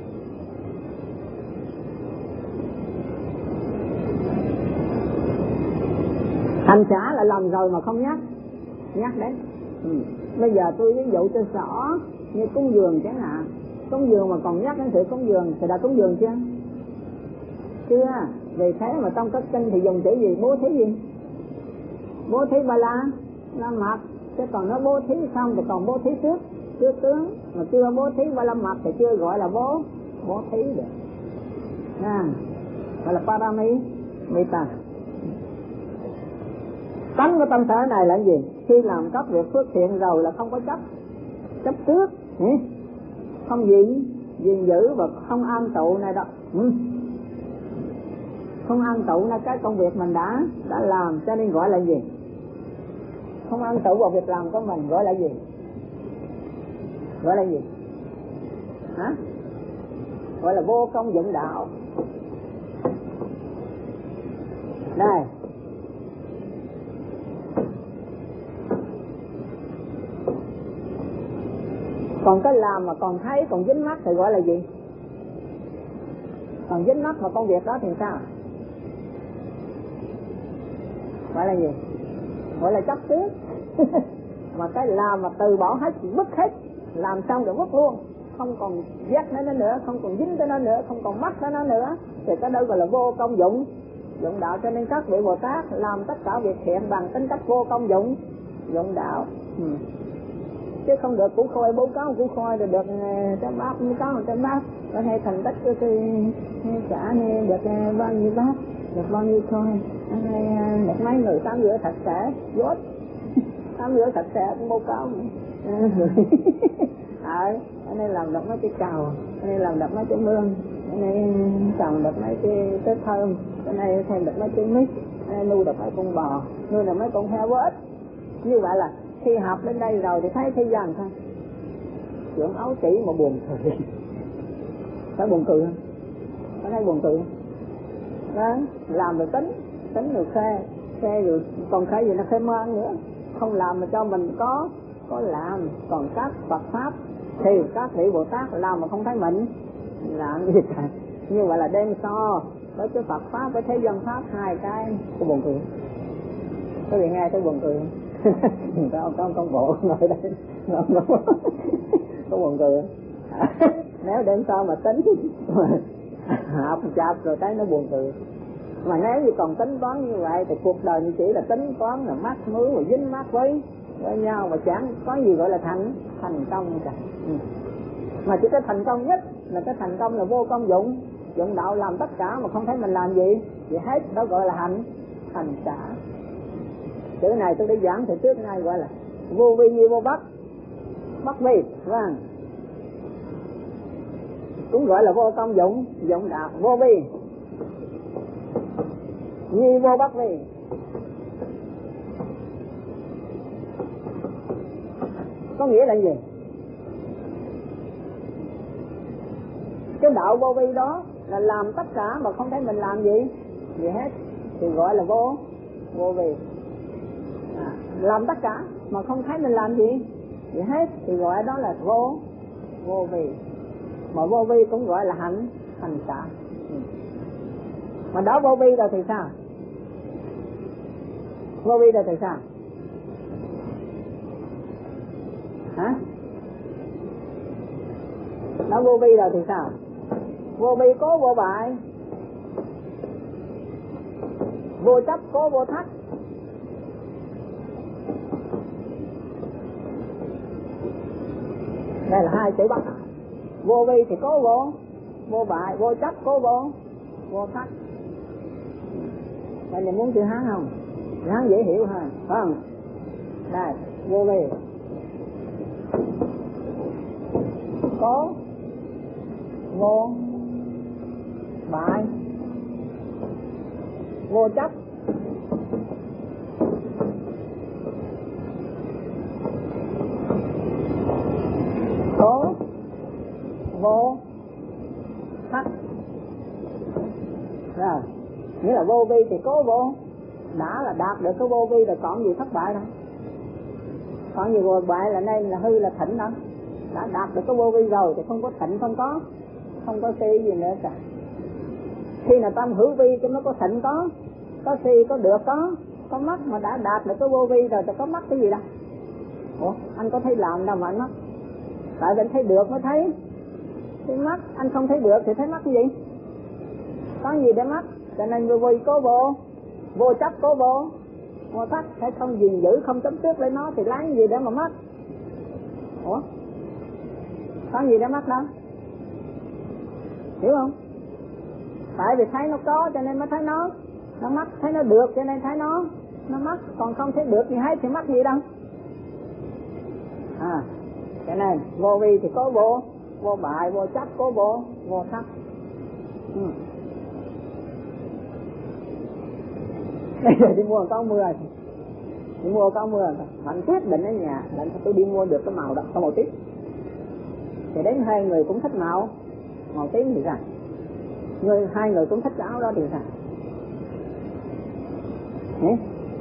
Hành xả là làm rồi mà không nhắc, nhắc đến. Ừ. Bây giờ tôi ví dụ cho rõ như cúng dường chẳng hạn. Cúng dường mà còn nhắc đến sự cúng dường thì đã cúng dường chưa? Chưa. Vì thế mà trong các kinh thì dùng chữ gì? Bố thí gì? Bố thí ba la la mật. Chứ còn nó bố thí xong thì còn bố thí trước trước tướng, mà chưa bố thí ba la mật thì chưa gọi là bố bố thí được. À, gọi là parami mita. Tánh của tâm sở này là gì? Khi làm các việc phước thiện rồi là không có chấp, chấp trước, không gìn gìn giữ và không an tụ này đó, không an tụ là cái công việc mình đã đã làm, cho nên gọi là gì? Không an tụ vào việc làm của mình gọi là gì? Gọi là gì? Hả? Gọi là vô công dụng đạo. Đây. Còn cái làm mà còn thấy, còn dính mắc thì gọi là gì? Còn dính mắc vào công việc đó thì sao? Gọi là gì? Gọi là chấp trước. Mà cái làm mà từ bỏ hết, vứt hết, làm xong rồi vứt luôn, không còn dắt tới nó nữa, không còn dính tới nó nữa, không còn mắc tới nó nữa, thì cái đó gọi là vô công dụng dụng đạo. Cho nên các vị Bồ Tát làm tất cả việc thiện bằng tính cách vô công dụng dụng đạo. Ừ. Chứ không được củ khôi bố cáo củ khôi rồi được trăm bát bố cáo trăm bát, có hay thành tích cái cái trả hay được bao nhiêu bát, được bao nhiêu khôi, hay được mấy người tắm rửa sạch sẽ, dốt tắm rửa sạch sẽ cũng bố cáo. Ờ, nên làm được mấy cái cầu, nên làm được mấy cái mương, nên trồng được mấy cái tết thơm, nên thêm được mấy cái mít, nuôi được mấy con bò, nuôi được mấy con heo với ếch. Như vậy là khi học đến đây rồi thì thấy thế gian thôi, trưởng ấu chỉ mà buồn cười. Phải buồn cười không? Có thấy buồn cười không? Đó, làm rồi tính, tính rồi khe, khe rồi còn cái gì nó khe mơ nữa. Không làm mà cho mình có có làm. Còn các Phật pháp thì các vị Bồ Tát làm mà không thấy mình làm gì cả. Như vậy là đem so với cái Phật pháp với thế gian pháp hai cái. Có buồn cười? Có vị nghe thấy buồn cười không? Có con con bộ ngồi đây có buồn cười không? Nếu đem so mà tính học chạp rồi thấy nó buồn cười. Mà nếu như còn tính toán như vậy thì cuộc đời như chỉ là tính toán là mắc mướu và dính mắc với với nhau, mà chẳng có gì gọi là thành thành công cả. Ừ. Mà chỉ cái thành công nhất là cái thành công là vô công dụng dụng đạo, làm tất cả mà không thấy mình làm gì vậy hết, đó gọi là hành hành xả. Chữ này tôi đã giảng thì trước nay gọi là vô vi như vô bất, bất vi, vâng, cũng gọi là vô công dụng dụng đạo. Vô vi như vô bất vi. Có nghĩa là gì? Cái đạo vô vi đó là làm tất cả mà không thấy mình làm gì gì hết thì gọi là vô vô vi. À, làm tất cả mà không thấy mình làm gì gì hết thì gọi đó là vô vô vi. Mà vô vi cũng gọi là hành hành xả. Ừ. Mà đó vô vi rồi thì sao? Vô vi rồi thì sao? Hả? Nó vô vi rồi thì sao? Vô vi có vô bại, vô chấp có vô thắc. Đây là hai chữ bất hại. Vô vi thì có vô, vô bại, vô chấp có vô, vô thách. Vậy thì muốn chữ Hán không? Chữ Hán dễ hiểu hơn, phải không? Đây, vô vi có, vô bại, vô chấp, có, vô thách. Rồi, nghĩa là vô vi thì có vô, đã là đạt được cái vô vi rồi còn gì thất bại đâu. Còn gì vô bại là nên là hư là thịnh đâu. Đã đạt được cái vô vi rồi thì không có thịnh, không có không có si gì nữa cả. Khi nào tâm hữu vi cho nó có thịnh có, có si có được có, có mắt mà đã đạt được cái vô vi rồi thì có mắt cái gì đâu. Ủa, anh có thấy làm đâu mà anh mắt? Tại vì anh thấy được mới thấy. Cái mắt, anh không thấy được thì thấy mắt cái gì? Có gì để mắt? Cho nên vô vi có vô, vô chấp có vô, vô thách, phải không gìn giữ, không chấm trước lấy nó thì lấy gì để mà mắt? Ủa? Có gì để mắt đâu? Hiểu không? Tại vì thấy nó có cho nên mới thấy nó. Nó mắt, thấy nó được cho nên thấy nó. Nó mắt, còn không thấy được thì thấy thì mắt gì đâu. À, cho nên vô vi thì có vô, vô bại, vô chấp có vô, vô thách. Ừ. Bây giờ đi mua có mưa, đi mua có mưa, bạn quyết định ở nhà là tôi đi mua được cái màu đó, có màu tím. Thì đến hai người cũng thích màu, màu tím thì sao? Người hai người cũng thích cái áo đó thì sao? Hả?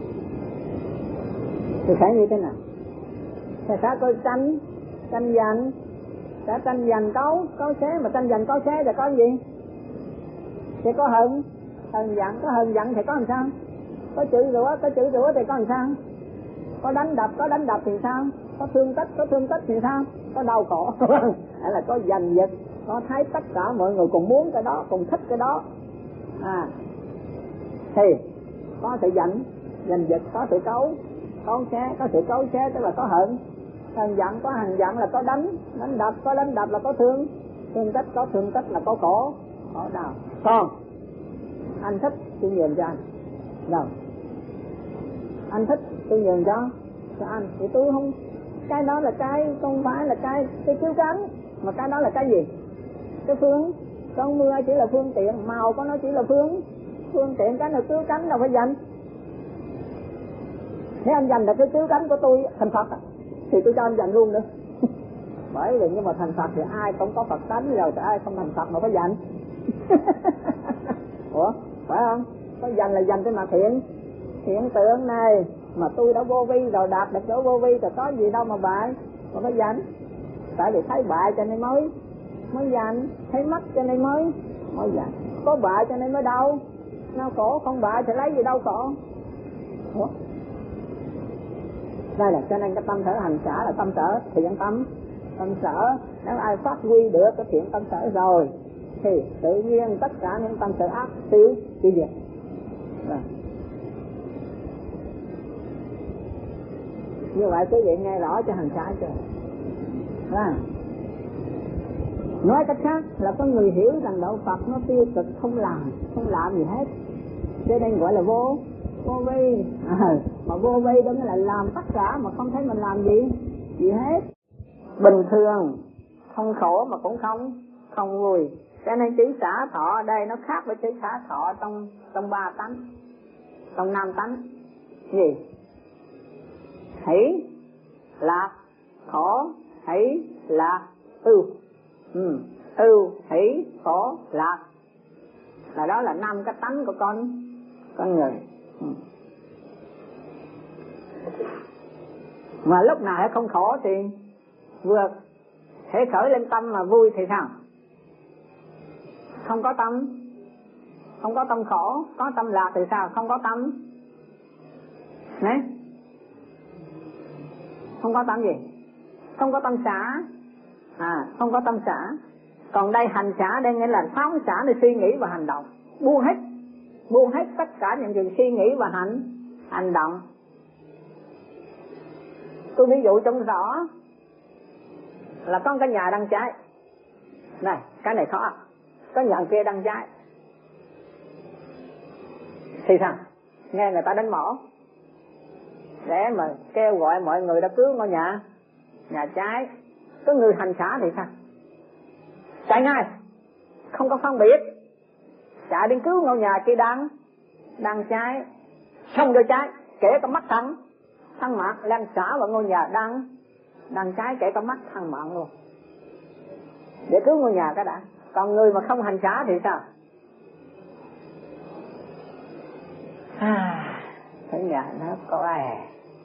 Thì phải như thế nào? Thì sẽ có tranh, tranh giành, sẽ tranh giành cấu, cấu xé, mà tranh giành cấu xé thì có gì? Thì có hận, hận giận, có hận giận thì có làm sao? Có chữ rủa, có chữ rủa thì có làm sao? Có đánh đập, có đánh đập thì sao? Có thương tích, có thương tích thì sao? Có đau khổ, hay là có giành giật, có thấy tất cả mọi người cùng muốn cái đó, cùng thích cái đó. À, thì có sự giành, giành giật, có sự cấu, cấu xé, có sự cấu xé tức là có hận. Hận giận, có hận giận là có đánh, đánh đập, có đánh đập là có thương, thương tích, có thương tích là có khổ, khổ đau. Còn anh thích tôi nhường cho anh, rồi anh thích tôi nhường cho cho anh thì tôi không, cái đó là cái không phải là cái cái cứu cánh, mà cái đó là cái gì? Cái phương, con mưa chỉ là phương tiện, màu của nó chỉ là phương phương tiện, cái nào cứu cánh đâu phải dành. Nếu anh dành được cái cứu cánh của tôi thành Phật thì tôi cho anh dành luôn nữa. Bởi vì nhưng mà thành Phật thì ai cũng có Phật tánh rồi, thì ai không thành Phật mà phải dành. Ủa, phải không? Có dành là dành cái mặt thiện, hiện tượng này mà tôi đã vô vi rồi, đạt được chỗ vô vi rồi có gì đâu mà bại, mà phải dành. Tại vì thấy bại cho nên mới mới dành, thấy mất cho nên mới mới dành, có bại cho nên mới đau, đau khổ, không bại thì lấy gì đau khổ. Ủa? Đây là cho nên cái tâm sở hành xả là tâm sở thiện tâm, tâm sở. Nếu ai phát huy được cái thiện tâm sở rồi thì tự nhiên tất cả những tâm sở ác tiêu tiêu diệt. Rồi. Như vậy quý vị nghe rõ cho hành xả chưa? À. Nói cách khác là có người hiểu rằng đạo Phật nó tiêu cực, không làm, không làm gì hết, cho nên gọi là vô vô vi. À, mà vô vi đó là làm tất cả mà không thấy mình làm gì gì hết. Bình thường không khổ mà cũng không không vui, cho nên chữ xả thọ ở đây nó khác với chữ xả thọ trong trong ba tánh, trong năm tánh. Gì? Hỷ, lạc, khổ, hỷ, lạc, ưu. Ừ, ưu, hỷ, khổ, lạc, là đó là năm cái tánh của con con người. Ừ. Mà lúc nào không khổ thì vượt, thể khởi lên tâm mà vui thì sao? Không có tâm, không có tâm khổ, có tâm lạc thì sao? Không có tâm. Đấy, không có tâm gì? Không có tâm xả. À, không có tâm xả. Còn đây hành xả đây nghĩa là phóng xả để suy nghĩ và hành động, buông hết, buông hết tất cả những gì suy nghĩ và hành hành động. Tôi ví dụ trong rõ, là có cái nhà đang cháy. Này, cái này khó, có nhà kia đang cháy. Thì sao? Nghe người ta đánh mỏ, để mà kêu gọi mọi người đã cứu ngôi nhà, nhà cháy. Có người hành xã thì sao? Chạy ngay, không có phân biệt, chạy đến cứu ngôi nhà kia đang đang cháy, xông vô cháy, kể cả mắt thằng thằng mạng lan xả vào ngôi nhà đang đang cháy, kể cả mắt thằng mạng luôn, để cứu ngôi nhà cái đã. Còn người mà không hành xã thì sao? À, thấy nhà nó có ai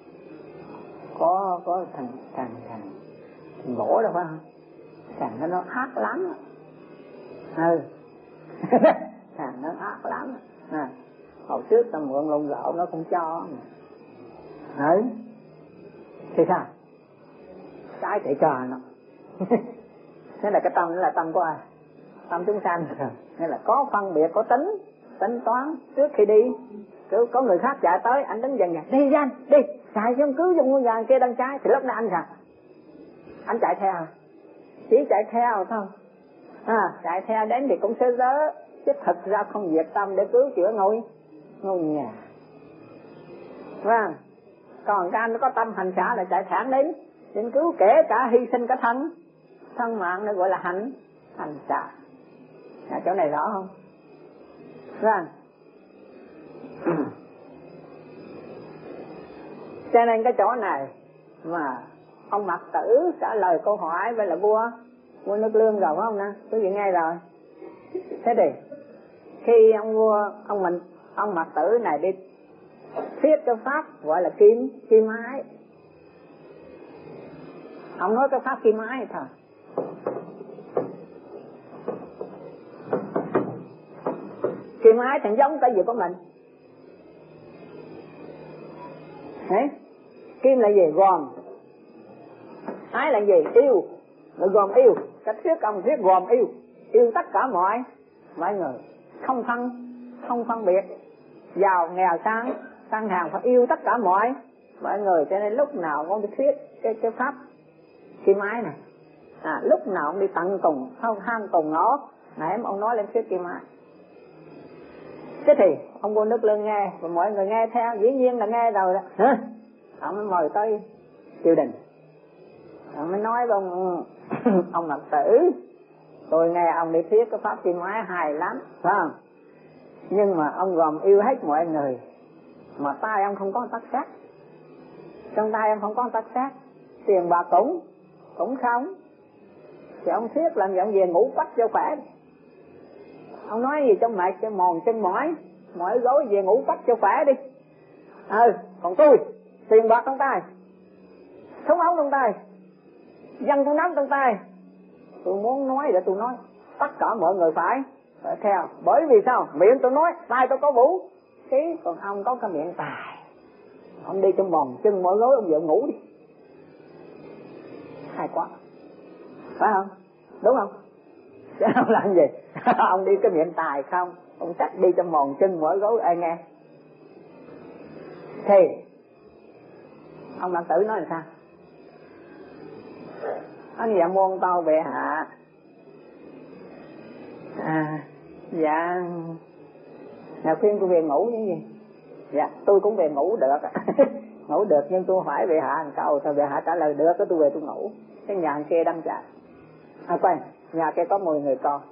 có có thằng thằng thằng thằng gỗ đâu phải không? Thằng nó nó ác lắm. Ừ. Thằng nó ác lắm. À, hồi trước tao mượn lông gạo nó không cho. Ừ. Thì sao? Cái chạy trò nó. Thế là cái tâm nó là tâm của ai? Tâm chúng sanh. Nên là có phân biệt, có tính, tính toán trước khi đi. Cứ có người khác chạy tới, anh đứng dần dần, đi ra anh, đi, chạy xuống cứu trong ngôi nhà kia đang cháy. Thì lúc đó anh sao? Anh chạy theo, chỉ chạy theo thôi. À, chạy theo đến thì cũng sơ dớ, chứ thật ra không diệt tâm để cứu chữa ngôi ngôi nhà. Vâng. Còn cái anh có tâm hành xã là chạy thẳng đến, đến cứu, kể cả hy sinh cả thân thân mạng, nó gọi là hành hành xã. À, chỗ này rõ không? Vâng. Cho nên cái chỗ này mà ông Mạc Tử trả lời câu hỏi với là vua vua nước Lương rồi phải không nè? Quý vị nghe rồi. Thế thì khi ông vua ông mình ông Mạc Tử này đi thuyết cái pháp gọi là kim kim ái, ông nói cái pháp kim ái thôi. Kim ái thì giống cái gì của mình? Đấy. Kim là gì? Gồm. Ái là gì? Yêu. Là gồm yêu. Cái thuyết ông thuyết gồm yêu. Yêu tất cả mọi mọi người, không phân không phân biệt giàu nghèo sang sang hàng, phải yêu tất cả mọi mọi người. Cho nên lúc nào ông đi thuyết cái cái pháp kim ái này, à, lúc nào ông đi tận cùng không hang cùng ngõ nãy ông nói lên thuyết kim ái. Thế thì ông vua nước Lương nghe và mọi người nghe theo, dĩ nhiên là nghe rồi đó. Hả? Ông mới mời tới triều đình, ông mới nói với ông ông Mạc Tử, tôi nghe ông đi thuyết cái pháp kim ái hài lắm, phải không? Nhưng mà ông gồm yêu hết mọi người, mà tay ông không có tắc sát, trong tay ông không có tắc sát, tiền bạc cũng cũng không. Thì ông thuyết làm dạng về ngủ quách cho khỏe. Ông nói gì trong mệt cho mòn chân mỏi, mỏi gối về ngủ quách cho khỏe đi. Ừ, còn tôi tiền bạc trong tay, súng ống trong tay, dân trong nắm trong tay, tôi muốn nói để tôi nói, tất cả mọi người phải phải theo. Bởi vì sao? Miệng tôi nói, tay tôi có vũ khí, còn ông có cái miệng tài, ông đi trong mòn chân mỏi gối, ông về ngủ đi. Hay quá, phải không? Đúng không? Chứ ông làm gì? Ông đi cái miệng tài không, ông chắc đi trong mòn chân mỏi gối ai nghe. Thì ông Mạc Tử nói là sao? Anh dạ môn tao bệ hạ, à, dạ là khuyên tôi về ngủ như gì? Dạ tôi cũng về ngủ được. Ngủ được nhưng tôi hỏi bệ hạ một câu, thôi bệ hạ trả lời được, tôi về tôi ngủ. Cái nhà kia đang chạy, à quên, nhà kia có mười người con,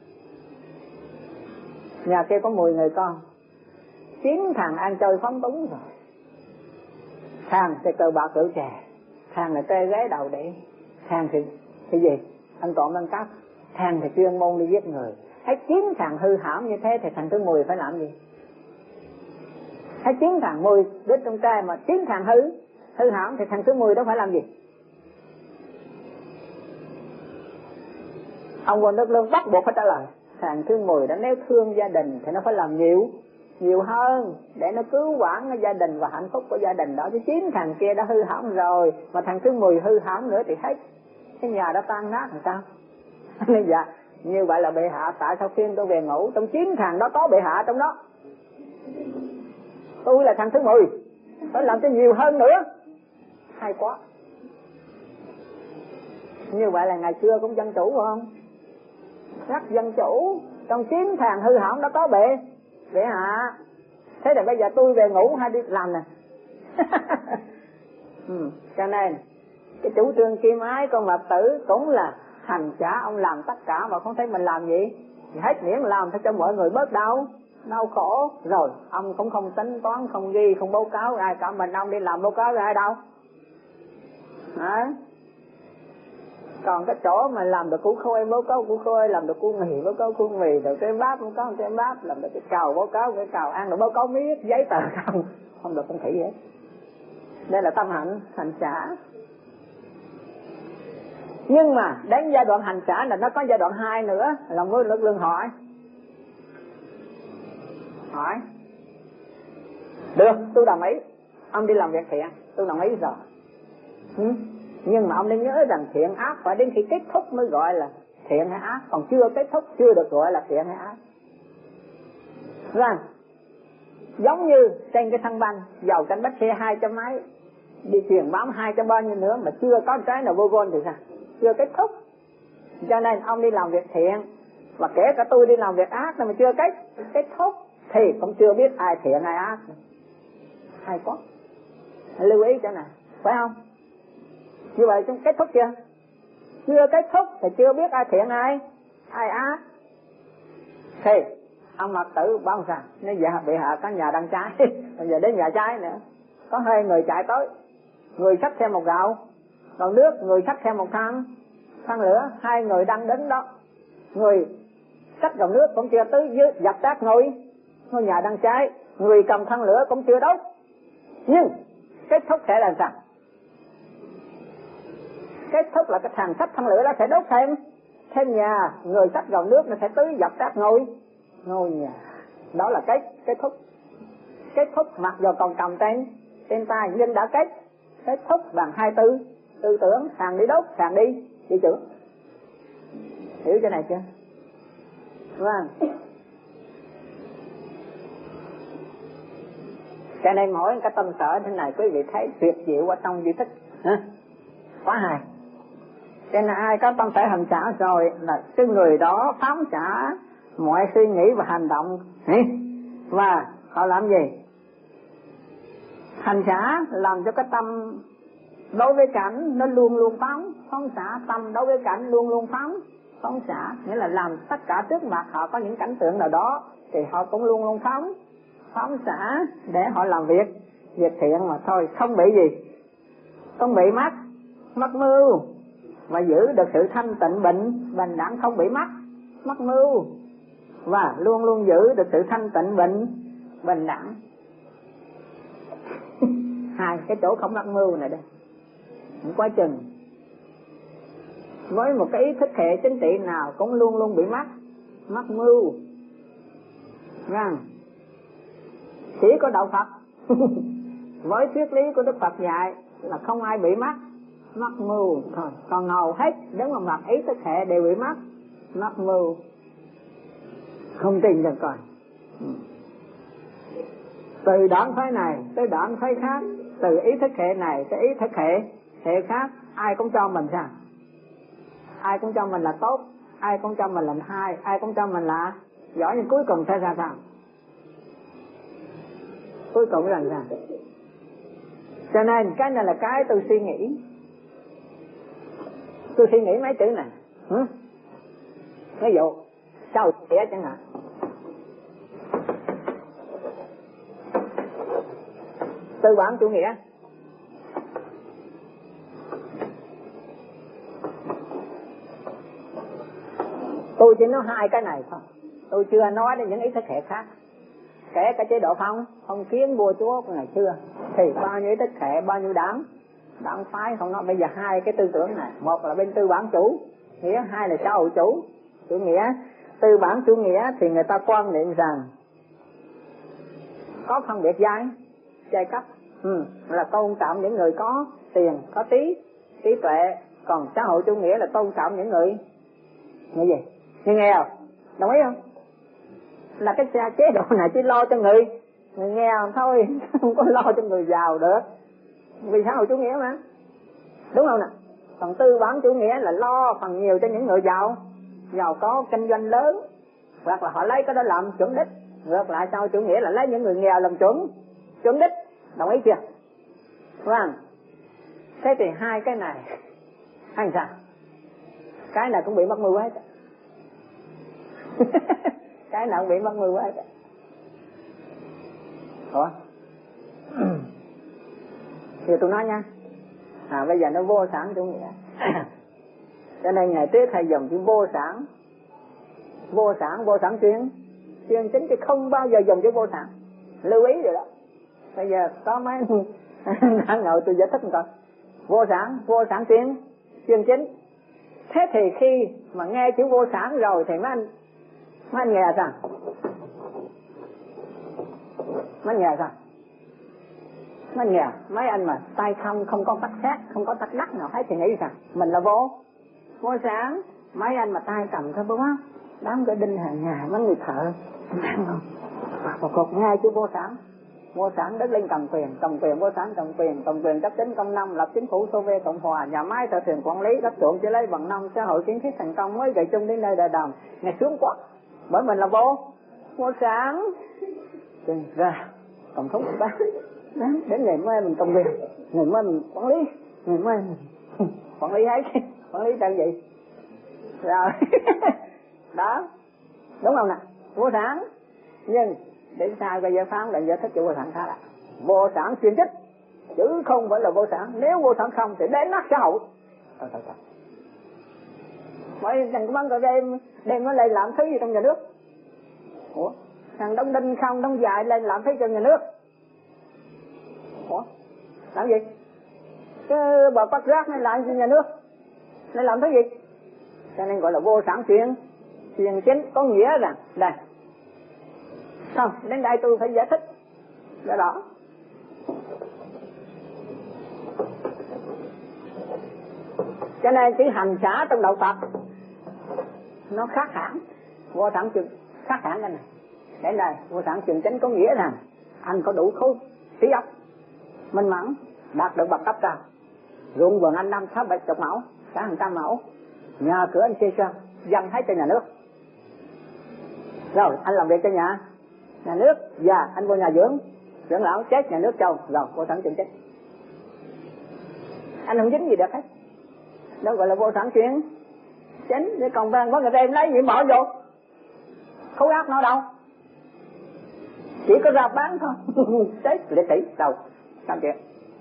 nhà kia có mười người con, chín thằng ăn chơi phóng túng rồi, thằng thì cờ bạc rượu chè, thằng là tê ghế đầu để, thằng thì cái gì ăn trộm ăn cắp, thằng thì chuyên môn đi giết người. Hết chín thằng hư hỏng như thế thì thằng thứ mười phải làm gì? Hết chín thằng mười đứa trong trai mà chín thằng hư hư hỏng thì thằng thứ mười đó phải làm gì? Ông vua nước Lương bắt buộc phải trả lời. Thằng thứ mười đã nếu thương gia đình thì nó phải làm nhiều nhiều hơn để nó cứu vãn cái gia đình và hạnh phúc của gia đình đó. Chứ chín thằng kia đã hư hỏng rồi mà thằng thứ mười hư hỏng nữa thì hết cái nhà đã tan nát làm sao? Nên dạ như vậy là bệ hạ tại sao khuyên tôi về ngủ? Trong chín thằng đó có bệ hạ trong đó, tôi là thằng thứ mười, phải làm cho nhiều hơn nữa. Hay quá. Như vậy là ngày xưa cũng dân chủ phải không? Rất dân chủ. Trong chín thằng hư hỏng đó có bệ bệ hạ. Thế là bây giờ tôi về ngủ hay đi làm nè. ừ. Cho nên cái chủ trương Kim Ái con Mật Tử cũng là hành giả, ông làm tất cả mà không thấy mình làm gì. Hết miễn làm cho mọi người bớt đau đau khổ. Rồi ông cũng không tính toán, không ghi, không báo cáo ai cả. Mình ông đi làm báo cáo với ai đâu. Hả? Còn cái chỗ mà làm được củ khôi báo cáo củ khôi, làm được củ mì báo cáo củ mì, được cái bát báo cáo cái bát, làm được cái cào báo cáo cái cào, ăn được báo cáo miết giấy tờ không, không được không khỉ hết. Đây là tâm hạnh hành xả. Nhưng mà đến giai đoạn hành xả là nó có giai đoạn hai nữa, là ngôi lực lượng hỏi. Hỏi. Được, tôi đồng ý. Ông đi làm việc thiện, tôi đồng ý rồi. Ừ? Nhưng mà ông nên nhớ rằng thiện ác phải đến khi kết thúc mới gọi là thiện hay ác, còn chưa kết thúc chưa được gọi là thiện hay ác. Rồi, giống như trên cái thăng banh dầu cánh bách xe hai trăm mấy đi truyền bám hai trăm bao nhiêu nữa mà chưa có trái nào vô gôn thì sao? Chưa kết thúc. Cho nên ông đi làm việc thiện và kể cả tôi đi làm việc ác mà chưa kết kết thúc thì cũng chưa biết ai thiện ai ác. Hay quá. Lưu ý chỗ này, phải không? Như vậy chúng kết thúc chưa? Chưa kết thúc thì chưa biết ai thiện ai ai ác. Thì ông Mật Tử báo rằng nếu dạ bị hạ có nhà đang trái, bây giờ đến nhà trái nữa, có hai người chạy tới, người xách theo một gạo, còn nước người xách theo một thang thang lửa, hai người đang đứng đó, người xách gạo nước cũng chưa tới dưới dập tắt ngôi ngôi nhà đang cháy, người cầm thang lửa cũng chưa đốt, nhưng kết thúc sẽ là sao? Kết thúc là cái thằng xách thang lửa nó sẽ đốt thêm thêm nhà, người xách gạo nước nó sẽ tới dập tắt ngôi ngôi nhà. Đó là kết kết thúc. Kết thúc mặc dù còn cầm trên trên tay nhưng đã kết kết thúc bằng hai tư tư tưởng, thằng đi đốt thằng đi đi chữ. Hiểu cái này chưa? Vâng. Cho nên mỗi cái tâm sở thế này quý vị thấy tuyệt diệu ở trong duy thức. Hả? Quá hay. Cho nên ai có tâm sở hành xả rồi là cái người đó phóng xả mọi suy nghĩ và hành động. Và họ làm gì? Hành xả làm cho cái tâm đối với cảnh nó luôn luôn phóng phóng xả, tâm đối với cảnh luôn luôn phóng phóng xả, nghĩa là làm tất cả trước mặt họ có những cảnh tượng nào đó thì họ cũng luôn luôn phóng phóng xả để họ làm việc việc thiện mà thôi, không bị gì, không bị mắc mắc mưu, và giữ được sự thanh tịnh bình bình đẳng, không bị mắc mắc mưu và luôn luôn giữ được sự thanh tịnh bình bình đẳng. Hai cái chỗ không mắc mưu này đây, không quá chừng. Với một cái ý thức hệ chính trị nào cũng luôn luôn bị mắc mắc mưu. Rằng chỉ có đạo Phật với thuyết lý của Đức Phật dạy là không ai bị mắc mắc mưu thôi, còn hầu hết đến một mặt ý thức hệ đều bị mắc mắc mưu. Không tin được coi. Từ đoạn phái này tới đoạn phái khác, từ ý thức hệ này tới ý thức hệ hệ khác, ai cũng cho mình sao? Ai cũng cho mình là tốt, ai cũng cho mình là hay, ai cũng cho mình là giỏi, nhưng cuối cùng sẽ ra sao? Cuối cùng là sao? Cho nên cái này là cái tôi suy nghĩ. Tôi suy nghĩ mấy chữ này. Hả? Ví dụ sau nghĩa chẳng hạn, tư bản chủ nghĩa, tôi chỉ nói hai cái này thôi, tôi chưa nói đến những ý thức hệ khác. Kể cả chế độ phong phong kiến vua chúa của ngày xưa thì bao nhiêu ý thức hệ, bao nhiêu đảng đảng phái, không nói bây giờ hai cái tư tưởng này, một là bên tư bản chủ nghĩa, hai là xã hội chủ chủ nghĩa. Tư bản chủ nghĩa thì người ta quan niệm rằng có phân biệt giai giai cấp, ừ, là tôn trọng những người có tiền, có trí trí tuệ. Còn xã hội chủ nghĩa là tôn trọng những người người gì? Người nghèo. Đồng ý không? Là cái chế độ này chỉ lo cho người người nghèo thôi, không có lo cho người giàu được, vì xã hội chủ nghĩa mà, đúng không nè? Còn tư bản chủ nghĩa là lo phần nhiều cho những người giàu, giàu có kinh doanh lớn, hoặc là họ lấy cái đó làm chuẩn đích. Ngược lại sau chủ nghĩa là lấy những người nghèo làm chuẩn chuẩn đích. Đồng ý chưa? Vâng. Thế thì hai cái này hay sao? Cái này cũng bị mắc mưu hết. Cái nào cũng bị mắc mưu hết. Ủa? Thì tôi nói nha. À bây giờ nó vô sản chủ nghĩa. Cho nên ngày trước thầy dùng chữ vô sản. Vô sản, vô sản chuyên chuyên chính chứ không bao giờ dùng chữ vô sản. Lưu ý rồi đó. Bây giờ có mấy đang ngồi tôi giải thích một câu. Vô sản, vô sản chuyên chuyên chính. Thế thì khi mà nghe chữ vô sản rồi thì mấy anh mấy anh nghe sao? Mấy anh nghe sao? Mấy anh nghe, mấy anh mà tay không, không có tắc xét, không có tắc đắc nào hết thì nghĩ sao? Mình là vô vô sản. Mấy anh mà tay cầm thôi bố đám cái đinh hàng nhà mấy người thợ ăn không? Và cột nghe chữ vô sản. Vô sản đất lên cầm quyền, cầm quyền vô sản cầm quyền, cầm quyền cấp chính công năm, lập chính phủ Xô Viết Cộng hòa, nhà máy thợ thuyền quản lý, đất ruộng chỉ lấy bằng nông, xã hội kiến thiết thành công mới về chung đến nơi đời đồng. Nghe sướng quá, bởi mình là vô vô sản. Chừng ra cầm thúng ba, đến ngày mai mình cầm quyền, ngày mai mình quản lý, ngày mai mình quản lý hết, quản lý trang gì? Rồi đó, đúng không nè? Vô sản, nhưng để sao cái giải phán là giải thích chữ vô sản khác ạ. Vô sản chuyên trích chứ không phải là vô sản. Nếu vô sản không thì đến nát xã hội. Thôi thôi thôi. Bởi thằng cái băng cà đem đem nó lên làm thứ gì trong nhà nước. Ủa? Thằng Đông Đinh không Đông Dài lên làm thứ cho nhà nước. Ủa? Làm gì? Cái bà bắt rác này làm cho nhà nước. Nên làm thứ gì? Cho nên gọi là vô sản chuyên chuyên chính, có nghĩa rằng đây. Không, đến đây tôi phải giải thích đó đó. Cho nên chữ hành xã trong đạo Phật nó khác hẳn vô sản chuyên khác hẳn cái này. Đến đây vô sản chuyên chính có nghĩa rằng anh có đủ khối trí óc minh mẫn, đạt được bậc cấp cao, ruộng vườn anh năm sáu bảy chục mẫu, cả hàng trăm mẫu, nhà cửa anh xây cho dâng hết cho nhà nước. Rồi anh làm việc cho nhà nhà nước và anh vô nhà dưỡng dưỡng lão chết nhà nước châu rồi vô sản chuyên chính. Anh không dính gì được hết. Đó gọi là vô sản chuyên chính. Để còn đang có người đem lấy gì bỏ vô khối óc nó đâu, chỉ có ra bán thôi. Chết liệt sĩ đâu sao chuyện.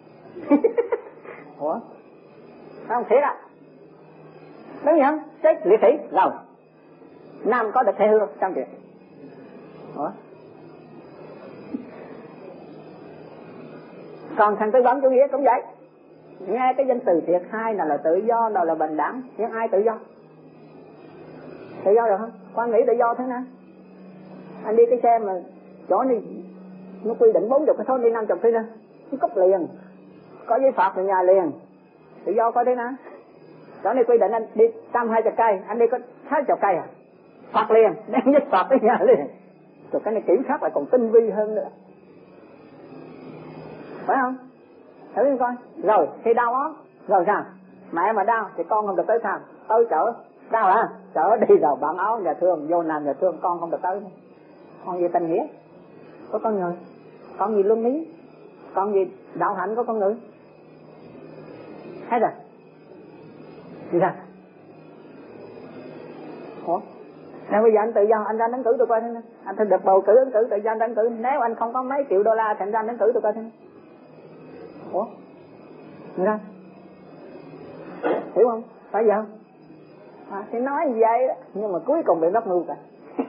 Ủa không thiệt à? Đúng không? Chết liệt sĩ đâu nam có được thể hương sao chuyện. Ủa? Còn thằng tư bản chủ nghĩa cũng vậy. Nghe cái danh từ thiệt hai nào là tự do, nào là bình đẳng. Nhưng ai tự do? Tự do được không? Quan nghĩ tự do thế nào? Anh đi cái xe mà chỗ này nó quy định bốn mươi cái số đi năm mươi thế nào? Nó cúp liền, có giấy phạt về nhà liền. Tự do coi thế nào? Chỗ này quy định anh đi trăm hai chục cây, anh đi có sáu chục cây à? Phạt liền, đem giấy phạt tới nhà liền. Rồi cái này kiểm soát lại còn tinh vi hơn nữa, phải không? Thử đi coi. Rồi khi đau ốm rồi sao? Mẹ mà đau thì con không được tới thăm, tới chở đau hả? Chở đi rồi bạn áo nhà thương vô nằm nhà thương, con không được tới. Con gì tình nghĩa có con người, con gì luân lý, con gì đạo hạnh của con người. Hết rồi. Gì ra? Ủa? Nên bây giờ anh tự do, anh ra đánh cử tôi coi thế nào. Anh phải được bầu cử ứng cử, tự do đánh cử. Nếu anh không có mấy triệu đô la thì anh ra đánh cử tôi coi thế nào. Ủa? Gì ra? Hiểu không? Phải vậy không? À, thì nói như vậy đó, nhưng mà cuối cùng bị mắc mưu cả.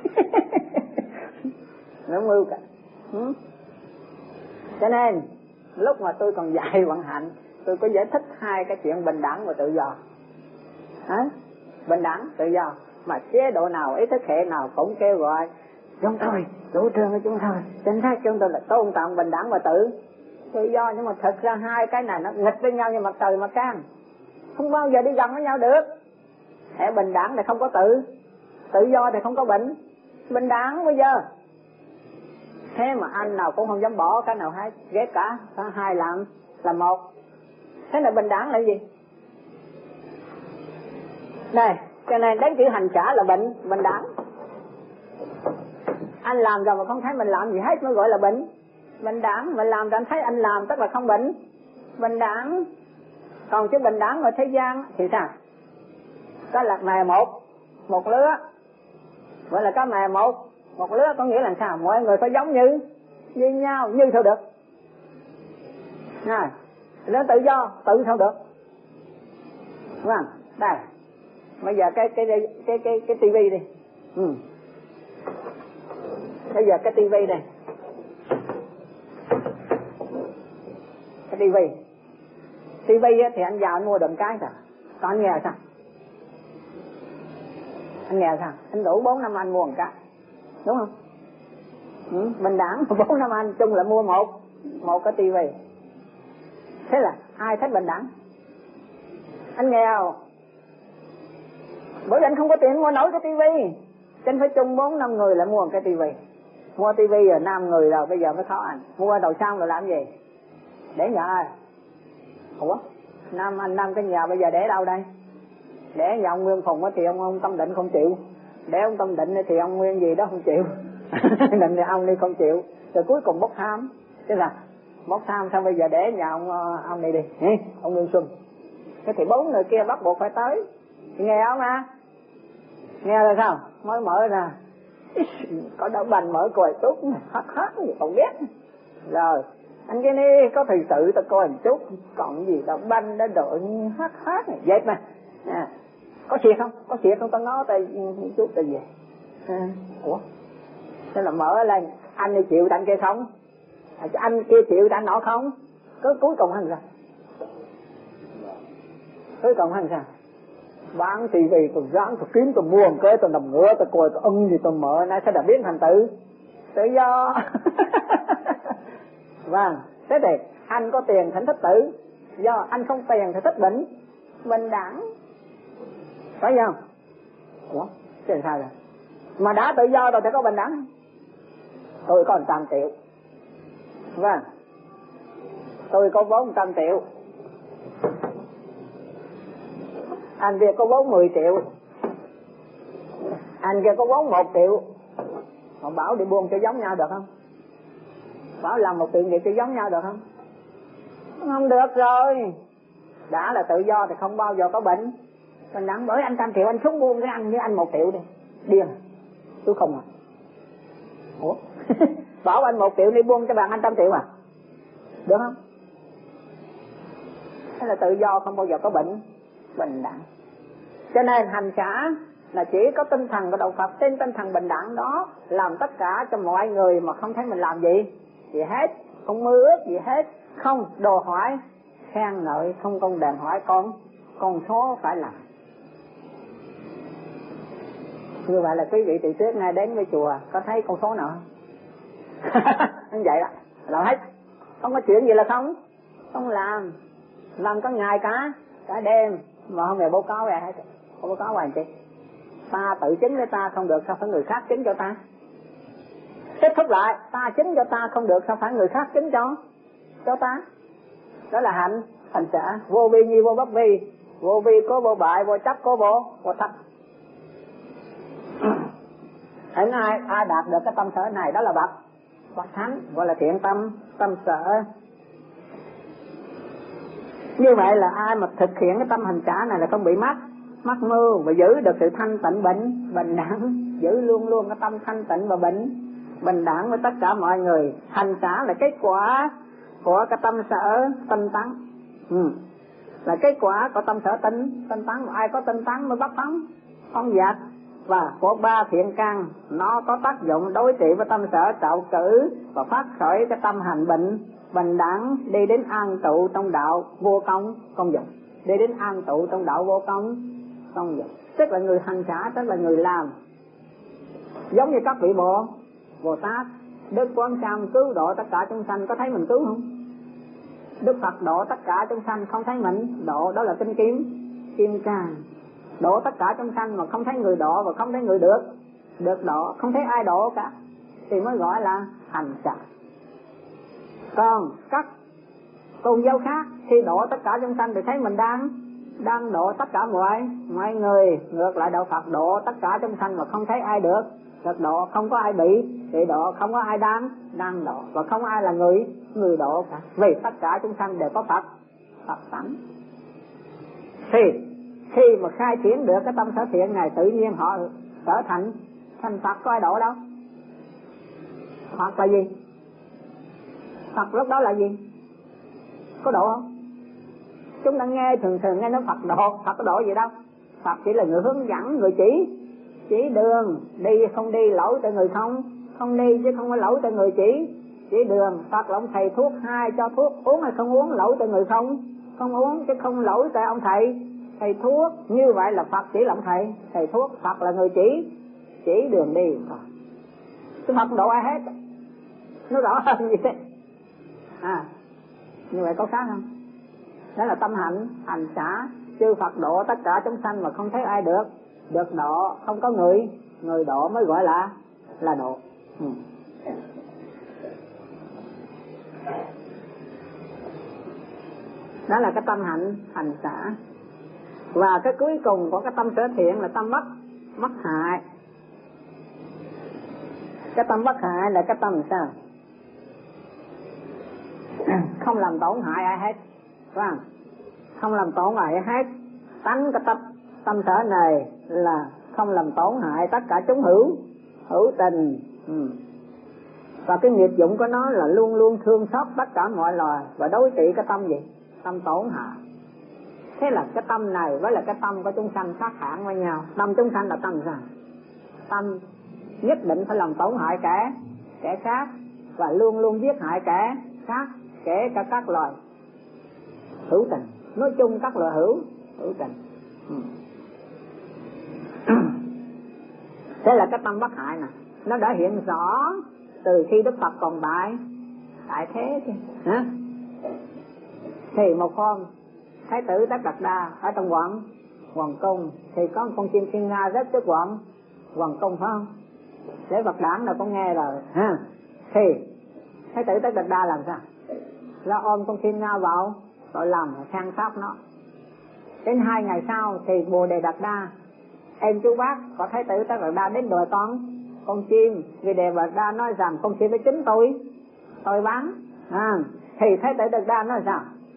Nó mưu cả. Ừ? Cho nên lúc mà tôi còn dạy vận hạnh, tôi có giải thích hai cái chuyện bình đẳng và tự do. Hả? Bình đẳng, tự do. Mà chế độ nào, ý thức hệ nào cũng kêu gọi chúng tôi, chủ trương của chúng tôi, chính xác chúng tôi là tôn trọng bình đẳng và tự tự do. Nhưng mà thật ra hai cái này nó nghịch với nhau như mặt trời mặt trăng, không bao giờ đi gần với nhau được. Hệ bình đẳng thì không có tự, tự do thì không có bình bình đẳng bây giờ. Thế mà anh nào cũng không dám bỏ cái nào hết, ghét cả, cả hai làm là một. Thế là bình đẳng là gì? Này, cho nên đến chữ hành xả là bệnh, bệnh đẳng. Anh làm rồi mà không thấy mình làm gì hết mới gọi là bệnh, bệnh đẳng. Mình làm rồi anh thấy anh làm tức là không bệnh, bệnh đẳng. Còn chứ bệnh đẳng ở thế gian thì sao? Có lạc mè một, một lứa, gọi là có mè một, một lứa có nghĩa là sao? Mọi người phải giống như, như nhau, như sao được? Này, nó tự do, tự sao được? Vâng, đây. Bây giờ cái cái cái cái cái, cái tivi đi. Ừ. Bây giờ cái tivi đây. Cái tivi. Tivi thì anh vào anh mua đùm cái sao? Còn anh nghèo sao? Anh nghèo sao? Anh đủ bốn năm anh mua một cái. Đúng không? Ừ, bình đẳng bốn năm anh chung là mua một một cái tivi. Thế là ai thích bình đẳng? Anh nghèo, bởi vì anh không có tiền mua nổi cái tivi, anh phải chung bốn năm người lại mua một cái tivi. Mua tivi rồi năm người rồi bây giờ mới khó anh. Mua đầu xong rồi làm gì? Để nhà ai? Ủa? Năm anh năm cái nhà bây giờ để đâu đây? Để nhà ông Nguyên Phùng thì ông, ông Tâm Định không chịu. Để ông Tâm Định thì ông Nguyên gì đó không chịu. Định thì ông đi không chịu. Rồi cuối cùng bốc tham. Thế là bốc tham sao bây giờ để nhà ông ông này đi, ông Nguyên Xuân. Thế thì bốn người kia bắt buộc phải tới. Nghe không à? Nghe rồi sao? Mới mở ra. Có đậu bành mở coi chút, hát hát gì không biết. Rồi, anh cái này có thời sự ta coi một chút, còn gì đậu bành đã đội hát hát này, dệt mà. À, có thiệt không? Có thiệt không? Ta ngó tay chút ta về. À, ủa? Thế là mở lên, anh đi chịu anh kia không? À, anh kia chịu anh nọ không? Cứ cuối cùng hành sao? Cuối cùng hành sao? Bán tivi tôi ráng tôi kiếm tôi mua một cái tôi nằm ngửa tôi coi tôi ưng gì tôi mở nó sẽ đã biến thành tự tự do. Vâng, thế thì anh có tiền thì anh thích tự do, anh không tiền thì thích bệnh bình đẳng, phải không? Ủa, thế sao rồi? Mà đã tự do rồi thì có bình đẳng. Tôi có một trăm triệu, vâng, tôi có vốn một trăm triệu, anh kia có vốn mười triệu, anh kia có vốn một triệu. Họ bảo đi buôn cho giống nhau được không? Bảo làm một chuyện gì cho giống nhau được không? Không được rồi. Đã là tự do thì không bao giờ có bệnh. Mình đẳng bởi anh trăm triệu anh xuống buôn với anh với anh một triệu đi. Điên. Tôi không à. Ủa? Bảo anh một triệu đi buôn cho bạn anh trăm triệu à? Được không? Thế là tự do không bao giờ có bệnh. Bình đẳng. Cho nên hành xả là chỉ có tinh thần của Đạo Phật, trên tinh thần bình đẳng đó làm tất cả cho mọi người mà không thấy mình làm gì gì hết, không mơ ước gì hết, không đồ hỏi khen ngợi, không công đàn hỏi con con số phải làm. Như vậy là quý vị từ trước nay đến với chùa có thấy con số nào không? Như vậy đó, làm hết, không có chuyện gì là không không làm, làm có ngày cả cả đêm mà không hề báo cáo về hết, không báo cáo về chị. Ta tự chứng với ta không được sao phải người khác chứng cho ta? Kết thúc lại, ta chứng cho ta không được sao phải người khác chứng cho cho ta? Đó là hạnh, hành xả, vô vi nhi vô bất vi, vô vi có vô bại, vô chấp có vô vô thấp. Hãy ai ai đạt được cái tâm sở này đó là bậc bậc thánh, gọi là thiện tâm tâm sở. Như vậy là ai mà thực hiện cái tâm hành xả này là không bị mắc mắc mưu và giữ được sự thanh tịnh bệnh bình đẳng, giữ luôn luôn cái tâm thanh tịnh và bệnh bình đẳng với tất cả mọi người. Hành xả là kết quả của cái tâm sở tinh tấn, ừ. là kết quả của tâm sở tinh tinh tấn. Ai có tinh tấn mới bắt phóng phóng dật, và của ba thiện căn nó có tác dụng đối trị với tâm sở trạo cử và phát khởi cái tâm hành bệnh bình đẳng, đi đến an trụ trong đạo vô công công dụng, đi đến an trụ trong đạo vô công công dụng. Tức là người hành xả, tức là người làm, giống như các vị bộ Bồ Tát, Đức Quán Sam cứu độ tất cả chúng sanh, có thấy mình cứu không? Đức Phật độ tất cả chúng sanh không thấy mình độ, đó là kinh kiếm kim cang. Độ tất cả chúng sanh mà không thấy người độ và không thấy người được được độ, không thấy ai độ cả thì mới gọi là hành xả. Còn các tôn giáo khác khi độ tất cả chúng sanh thì thấy mình đang đang độ tất cả mọi mọi người. Ngược lại đạo Phật độ tất cả chúng sanh mà không thấy ai được được độ, không có ai bị bị độ, không có ai đang đang độ, và không ai là người người độ cả, vì tất cả chúng sanh đều có Phật Phật tánh. Thì khi mà khai triển được cái tâm sở thiện này, tự nhiên họ trở thành thành Phật. Có ai độ đâu. Phật là gì? Phật lúc đó là gì? Có độ không? Chúng ta nghe thường thường nghe nói Phật độ, Phật có độ gì đâu. Phật chỉ là người hướng dẫn, người chỉ chỉ đường, đi không đi lỗi tại người không không đi, chứ không có lỗi tại người chỉ chỉ đường. Phật là ông thầy thuốc hai, cho thuốc uống hay không uống, lỗi tại người không không uống, chứ không lỗi tại ông thầy thầy thuốc. Như vậy là Phật chỉ là ông thầy thầy thuốc, Phật là người chỉ chỉ đường đi. Chứ Phật độ ai hết, nó rõ hơn như thế. À, như vậy có khác không? Đó là tâm hạnh hành xả. Chư Phật độ tất cả chúng sanh mà không thấy ai được được độ, không có người người độ mới gọi là là độ. Ừ. Đó là cái tâm hạnh hành xả. Và cái cuối cùng của cái tâm sở thiện là tâm bất bất hại. Cái tâm bất hại là cái tâm sao? Không làm tổn hại ai hết, phải không? Không làm tổn hại ai hết. Tánh cái tâm tâm sở này là không làm tổn hại tất cả chúng hữu hữu tình. Ừ. Và cái nghiệp dụng của nó là luôn luôn thương xót tất cả mọi loài và đối trị cái tâm gì? Tâm tổn hại. Thế là cái tâm này với là cái tâm của chúng sanh khác hẳn với nhau. Tâm chúng sanh là tâm sao? Tâm nhất định phải làm tổn hại kẻ kẻ khác và luôn luôn giết hại kẻ khác, kể cả các loài hữu tình. Nói chung các loài hữu hữu tình. Ừ. Thế là cái tâm bất hại nè, nó đã hiện rõ từ khi Đức Phật còn tại tại thế chứ. Hả? Thì một hôm Thái tử Tất Đạt Đa ở trong quận hoàng cung, thì có một con chim thiên nga rất trước quận hoàng cung, phải không? Để Phật đản là có nghe rồi ha. Thì Thái tử Tất Đạt Đa làm sao? Ra ôm con thiên nga vào vào lòng, sang sóc nó. Đến hai ngày sau thì Bồ Đề Đạt Đa, em chú bác có Thái tử Tất Đạt Đa đến đòi con con chim, vì Đề Đạt Đa nói rằng con chim với chính tôi tôi bán. À, thì Thái tử Đạt Đa nói sao?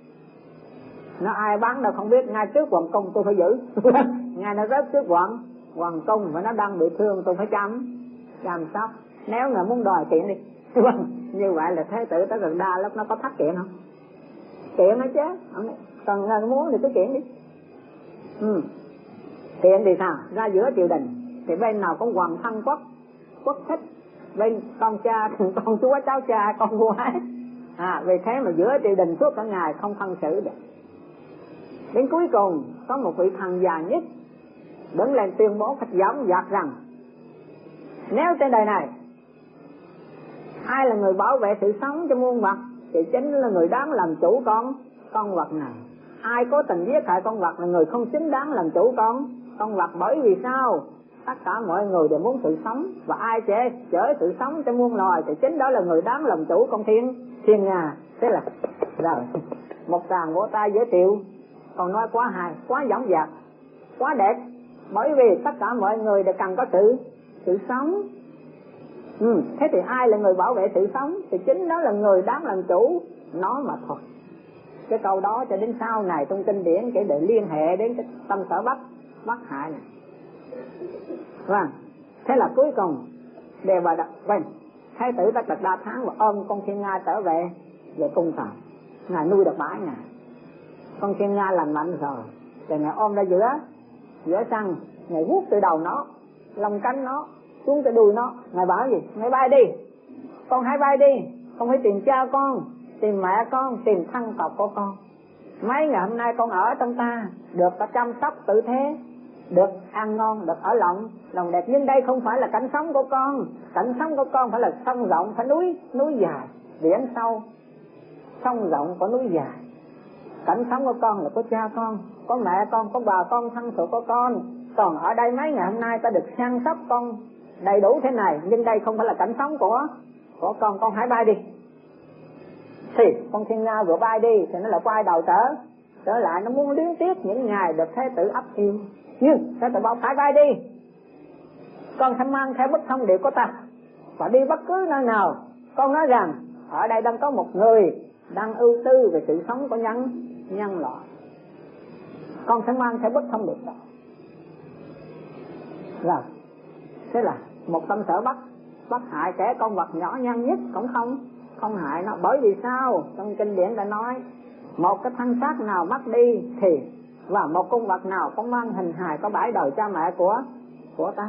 Nó ai bán đâu không biết, ngay trước hoàng cung tôi phải giữ. Ngay nó rớt trước hoàng hoàng cung và nó đang bị thương, tôi phải chăm chăm sóc. Nếu người muốn đòi kiện đi. Như vậy là Thái tử Tất Đạt Đa lúc nó có thắc kiện không? Kiện đó chứ. Còn người muốn thì cứ kiện đi. Ừ. Kiện thì sao? Ra giữa triều đình thì bên nào cũng hoàng thân quốc quốc thích, bên con cha con chúa cháu cha con vua hết. À, vì thế mà giữa triều đình suốt cả ngày không phân xử được. Đến cuối cùng có một vị thần già nhất đứng lên tuyên bố cách giống dạc rằng nếu trên đời này ai là người bảo vệ sự sống cho muôn vật thì chính là người đáng làm chủ con con vật này. Ai cố tình giết hại con vật là người không xứng đáng làm chủ con con vật. Bởi vì sao? Tất cả mọi người đều muốn sự sống, và ai chê chở sự sống cho muôn loài thì chính đó là người đáng làm chủ con thiên thiên nga. Thế là rồi một tràng vỗ tay dễ chịu. Còn nói quá hài, quá dõng dạc, quá đẹp. Bởi vì tất cả mọi người đều cần có sự sự sống. Ừ, thế thì ai là người bảo vệ sự sống thì chính đó là người đáng làm chủ nó mà thôi. Cái câu đó cho đến sau này trong kinh điển kể để liên hệ đến cái tâm sở bất bất hại này. Vâng, thế là cuối cùng Đề bà đặt vâng Thái tử Tất Đạt Đa tháng và ôm con thiên nga trở về về cung Phật. Ngài nuôi được bãi ngài. Con thiên nga lành mạnh rồi, rồi ngài ôm ra giữa giữa sân, ngài vuốt từ đầu nó, lông cánh nó xuống tới đuôi nó. Ngài bảo gì? Ngài bay đi, con hãy bay đi, không phải tìm cha con, tìm mẹ con, tìm thân tộc của con. Mấy ngày hôm nay con ở trong ta, được ta chăm sóc tử thế, được ăn ngon, được ở lòng lòng đẹp. Nhưng đây không phải là cảnh sống của con. Cảnh sống của con phải là sông rộng, phải núi núi dài, biển sâu, sông rộng có núi dài. Cảnh sống của con là có cha con, có mẹ con, có bà con, thân thuộc của con. Còn ở đây mấy ngày hôm nay ta được săn sóc con đầy đủ thế này, nhưng đây không phải là cảnh sống của của con. Con hãy bay đi. Thì con thiên nga vừa bay đi thì nó lại quay đầu trở trở lại, nó muốn liên tiếp những ngày được Thế tử ấp yêu. Nhưng Thế tử bảo phải vai đi, con sẽ mang theo bức thông điệp của ta, và đi bất cứ nơi nào con nói rằng ở đây đang có một người đang ưu tư về sự sống của nhân nhân loại, con sẽ mang theo bức thông điệp đó. Rồi thế là một tâm sở bắt bắt hại kẻ con vật nhỏ nhăn nhất cũng không không hại nó. Bởi vì sao? Trong kinh điển đã nói một cái thân xác nào mất đi thì và một con vật nào cũng mang hình hài có bảy đời cha mẹ của của ta.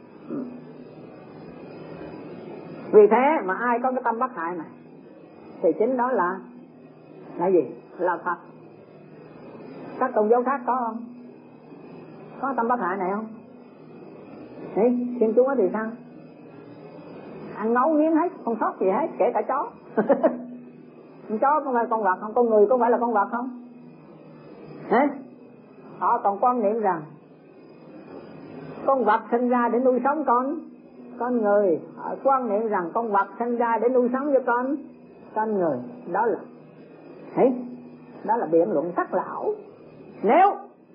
Vì thế mà ai có cái tâm bất hại này thì chính đó là là gì? Là Phật. Các tôn giáo khác có không? Có tâm bất hại này không? Đấy, Thiên Chúa thì sao? Ăn ngấu nghiến hết, không sót gì hết, kể cả chó. Con chó không phải con vật không? Con người có phải là con vật không? Đấy. Họ còn quan niệm rằng con vật sinh ra để nuôi sống con con người. Họ quan niệm rằng con vật sinh ra để nuôi sống cho con con người. Đó là đấy, đó là biện luận sắc lão. Nếu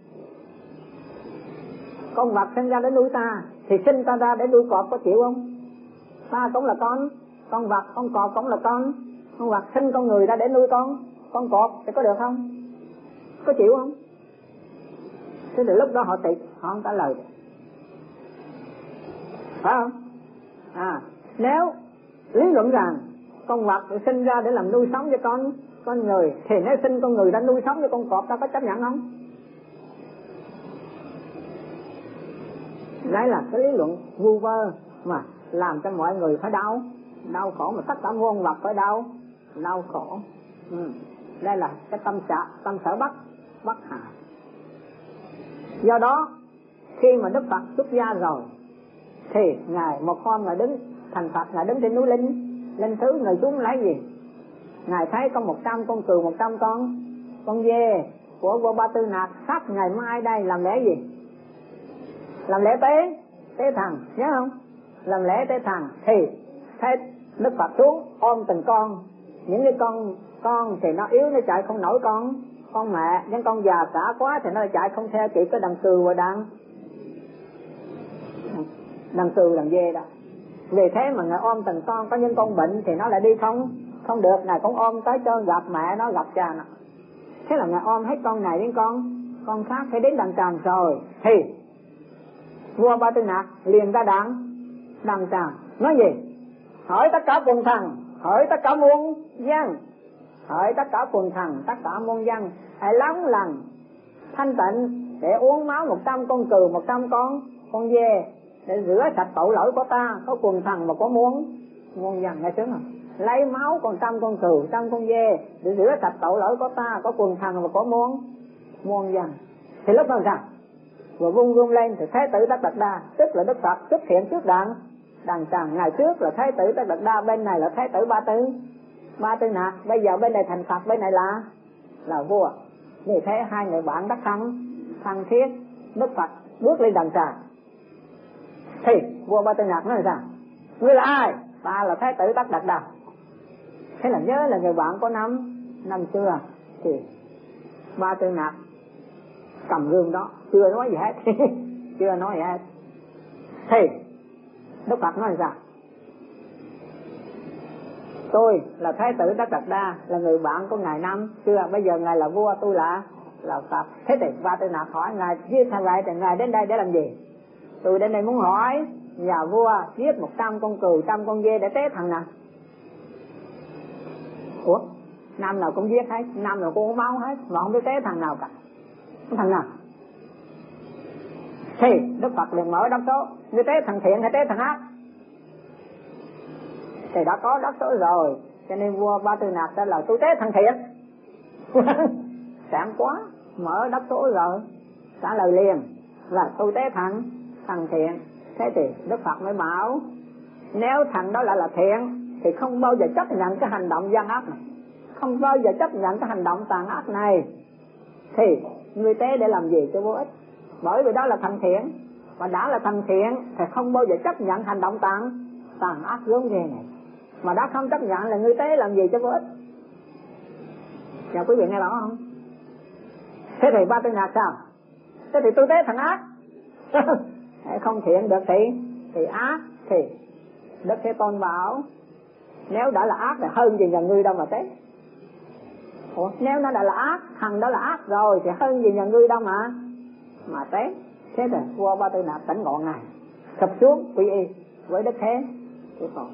con vật sinh ra để nuôi ta thì sinh ta ra để nuôi cọp, có chịu không? Ta cũng là con con vật, con cọp cũng là con con vật, sinh con người ra để nuôi con con cọp thì có được không? Có chịu không? Thế từ lúc đó họ tịch, họ không trả lời, phải không? À, nếu lý luận rằng con vật sinh ra để làm nuôi sống cho con con người thì nếu sinh con người ra nuôi sống cho con cọp, ta có chấp nhận không? Đấy là cái lý luận vu vơ mà làm cho mọi người phải đau đau khổ, mà tất cả muôn vật phải đau đau khổ. Ừ. Đây là cái tâm sở tâm sở bất bất hại. Do đó khi mà Đức Phật xuất gia rồi thì ngài một hôm ngài đứng thành Phật, ngài đứng trên núi Linh Linh Thứ, ngài xuống lấy gì? Ngài thấy có một trăm con cừu, một trăm con con dê của vua Ba Tư Nạc sắp ngày mai đây làm lễ gì? Làm lễ tế tế thần, nhớ không? Làm lễ tế thần thì thấy Đức Phật xuống ôm từng con, những cái con con thì nó yếu, nó chạy không nổi con con mẹ, những con già cả quá thì nó chạy không theo kịp cái đàn cừu và đàn đàn cừu đàn dê đó. Vì thế mà ngài ôm từng con, có những con bệnh thì nó lại đi không không được, ngài cũng ôm tới cho gặp mẹ nó, gặp cha nó. Thế là ngài ôm hết con này đến con con khác, phải đến đàn tràng rồi thì vua Ba Tư Nạc liền ra đàn đàn tràng nói gì? Hỏi tất cả quần thần, hỏi tất cả muôn dân, hỏi tất cả quần thần, tất cả muôn dân hãy lắng lần thanh tịnh để uống máu một trăm con cừu, một trăm con con dê để rửa sạch tội lỗi của ta, có quần thần mà có muôn muôn dân. Nghe sướng không? Lấy máu con trăm con cừu, trăm con dê để rửa sạch tội lỗi của ta, có quần thần mà có muôn muôn dân. Thì lúc nào rằng vừa vung vung lên thì Thế tử Tất Đạt Đa, tức là Đức Phật xuất hiện trước đàn đàn tràng. Ngày trước là Thế tử Tất Đạt Đa, bên này là Thế tử Ba Tư Ba Tư Nạc, bây giờ bên này thành Phật, bên này là là vua. Vì thế hai người bạn đắc thân thân thiết. Đức Phật bước lên đàn tràng thì vua Ba Tư Nạc nói rằng: ngươi là ai? Ta là Thế tử Tất Đạt Đa. Thế là nhớ là người bạn có năm năm xưa thì Ba Tư Nạc cầm gương đó, chưa nói gì hết chưa nói gì hết. Thì Đức Phật nói rằng: tôi là Thế tử Tất Đạt Đa, là người bạn của ngài năm xưa, bây giờ ngài là vua, tôi là là Phật. Thế thì Ba Tư Nạc hỏi ngài giết thằng vậy thì ngài đến đây để làm gì? Tôi đến đây muốn hỏi nhà vua giết một trăm con cừu, trăm con dê để tế thằng nào? Ủa, năm nào cũng giết hết, năm nào cũng có máu hết, mà không biết tế thằng nào cả. Thằng nào? Thì Đức Phật liền mở đáp số: ngươi tế thằng thiện hay tế thằng ác? Thì đã có đáp số rồi, cho nên vua Ba Tư Nạc trả lời: tôi tế thằng thiện. Sáng quá, mở đáp số rồi, trả lời liền là tôi tế thằng thằng thiện. Thế thì Đức Phật mới bảo: nếu thằng đó lại là thiện thì không bao giờ chấp nhận cái hành động gian ác này, không bao giờ chấp nhận cái hành động tàn ác này, thì ngươi tế để làm gì cho vô ích. Bởi vì đó là thằng thiện, và đã là thằng thiện thì không bao giờ chấp nhận hành động tàn tàn ác gớm ghê này, mà đã không chấp nhận là ngươi tế làm gì cho vô ích. Chào quý vị nghe rõ không? Thế thì ba tư nạt sao? Thế thì tôi tế thằng ác. Không thiện được thì thì ác thì Đức Thế Tôn bảo nếu đã là ác thì hơn gì nhà ngươi đâu mà tế. Ủa, nếu nó đã là ác, thằng đó là ác rồi thì hơn gì nhà ngươi đâu mà mà tế. Thế thì vua Ba Tư Nạp tỉnh ngộ ngài, sụp xuống quy y với Đức Thế Thế Tôn.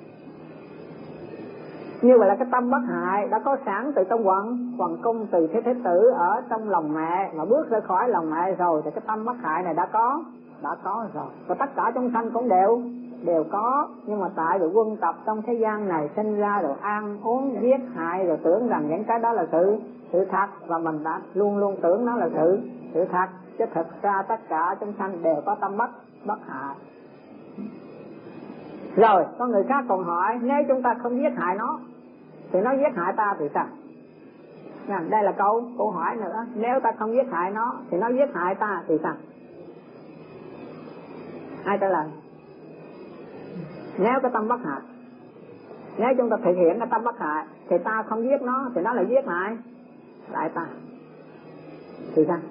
Như vậy là cái tâm bất hại đã có sẵn từ trong quần quần cung, từ thế thế tử ở trong lòng mẹ, mà bước ra khỏi lòng mẹ rồi thì cái tâm bất hại này đã có đã có rồi. Và tất cả chúng sanh cũng đều đều có, nhưng mà tại vì quân tập trong thế gian này sinh ra rồi ăn uống giết hại, rồi tưởng rằng những cái đó là sự sự thật, và mình đã luôn luôn tưởng nó là sự sự thật, chứ thực ra tất cả chúng sanh đều có tâm bất bất hại. Rồi có người khác còn hỏi, nếu chúng ta không giết hại nó thì nó giết hại ta thì sao? Nha, đây là câu câu hỏi nữa. Nếu ta không giết hại nó thì nó giết hại ta thì sao? Ai trả lời? Nếu cái tâm bất hại, nếu chúng ta thực hiện cái tâm bất hại thì ta không giết nó thì nó lại giết hại lại ta thì sao?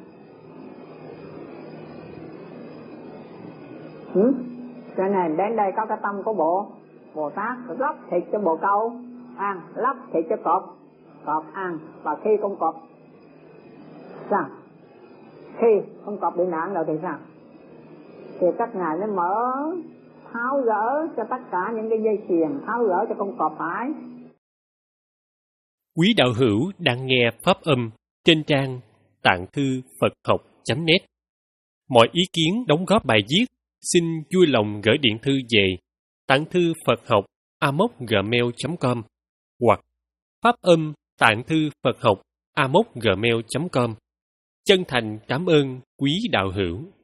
Ừ? Cho nên đến đây có cái tâm của bộ Bồ Tát lắp thịt cho bồ câu ăn, lắp thịt cho cọp cọp ăn. Và khi con cọp sao? Khi con cọp bị nạn rồi thì sao? Thì các ngài mới mở, tháo gỡ cho tất cả những cái dây chuyền, tháo gỡ cho con cọp phải. Quý đạo hữu đang nghe pháp âm trên trang tạng thư Phật học chấm net. Mọi ý kiến đóng góp bài viết xin vui lòng gửi điện thư về tạng thư Phật học a m o c gmail chấm com hoặc pháp âm tạng thư Phật học a m o c gmail chấm com. Chân thành cảm ơn quý đạo hữu.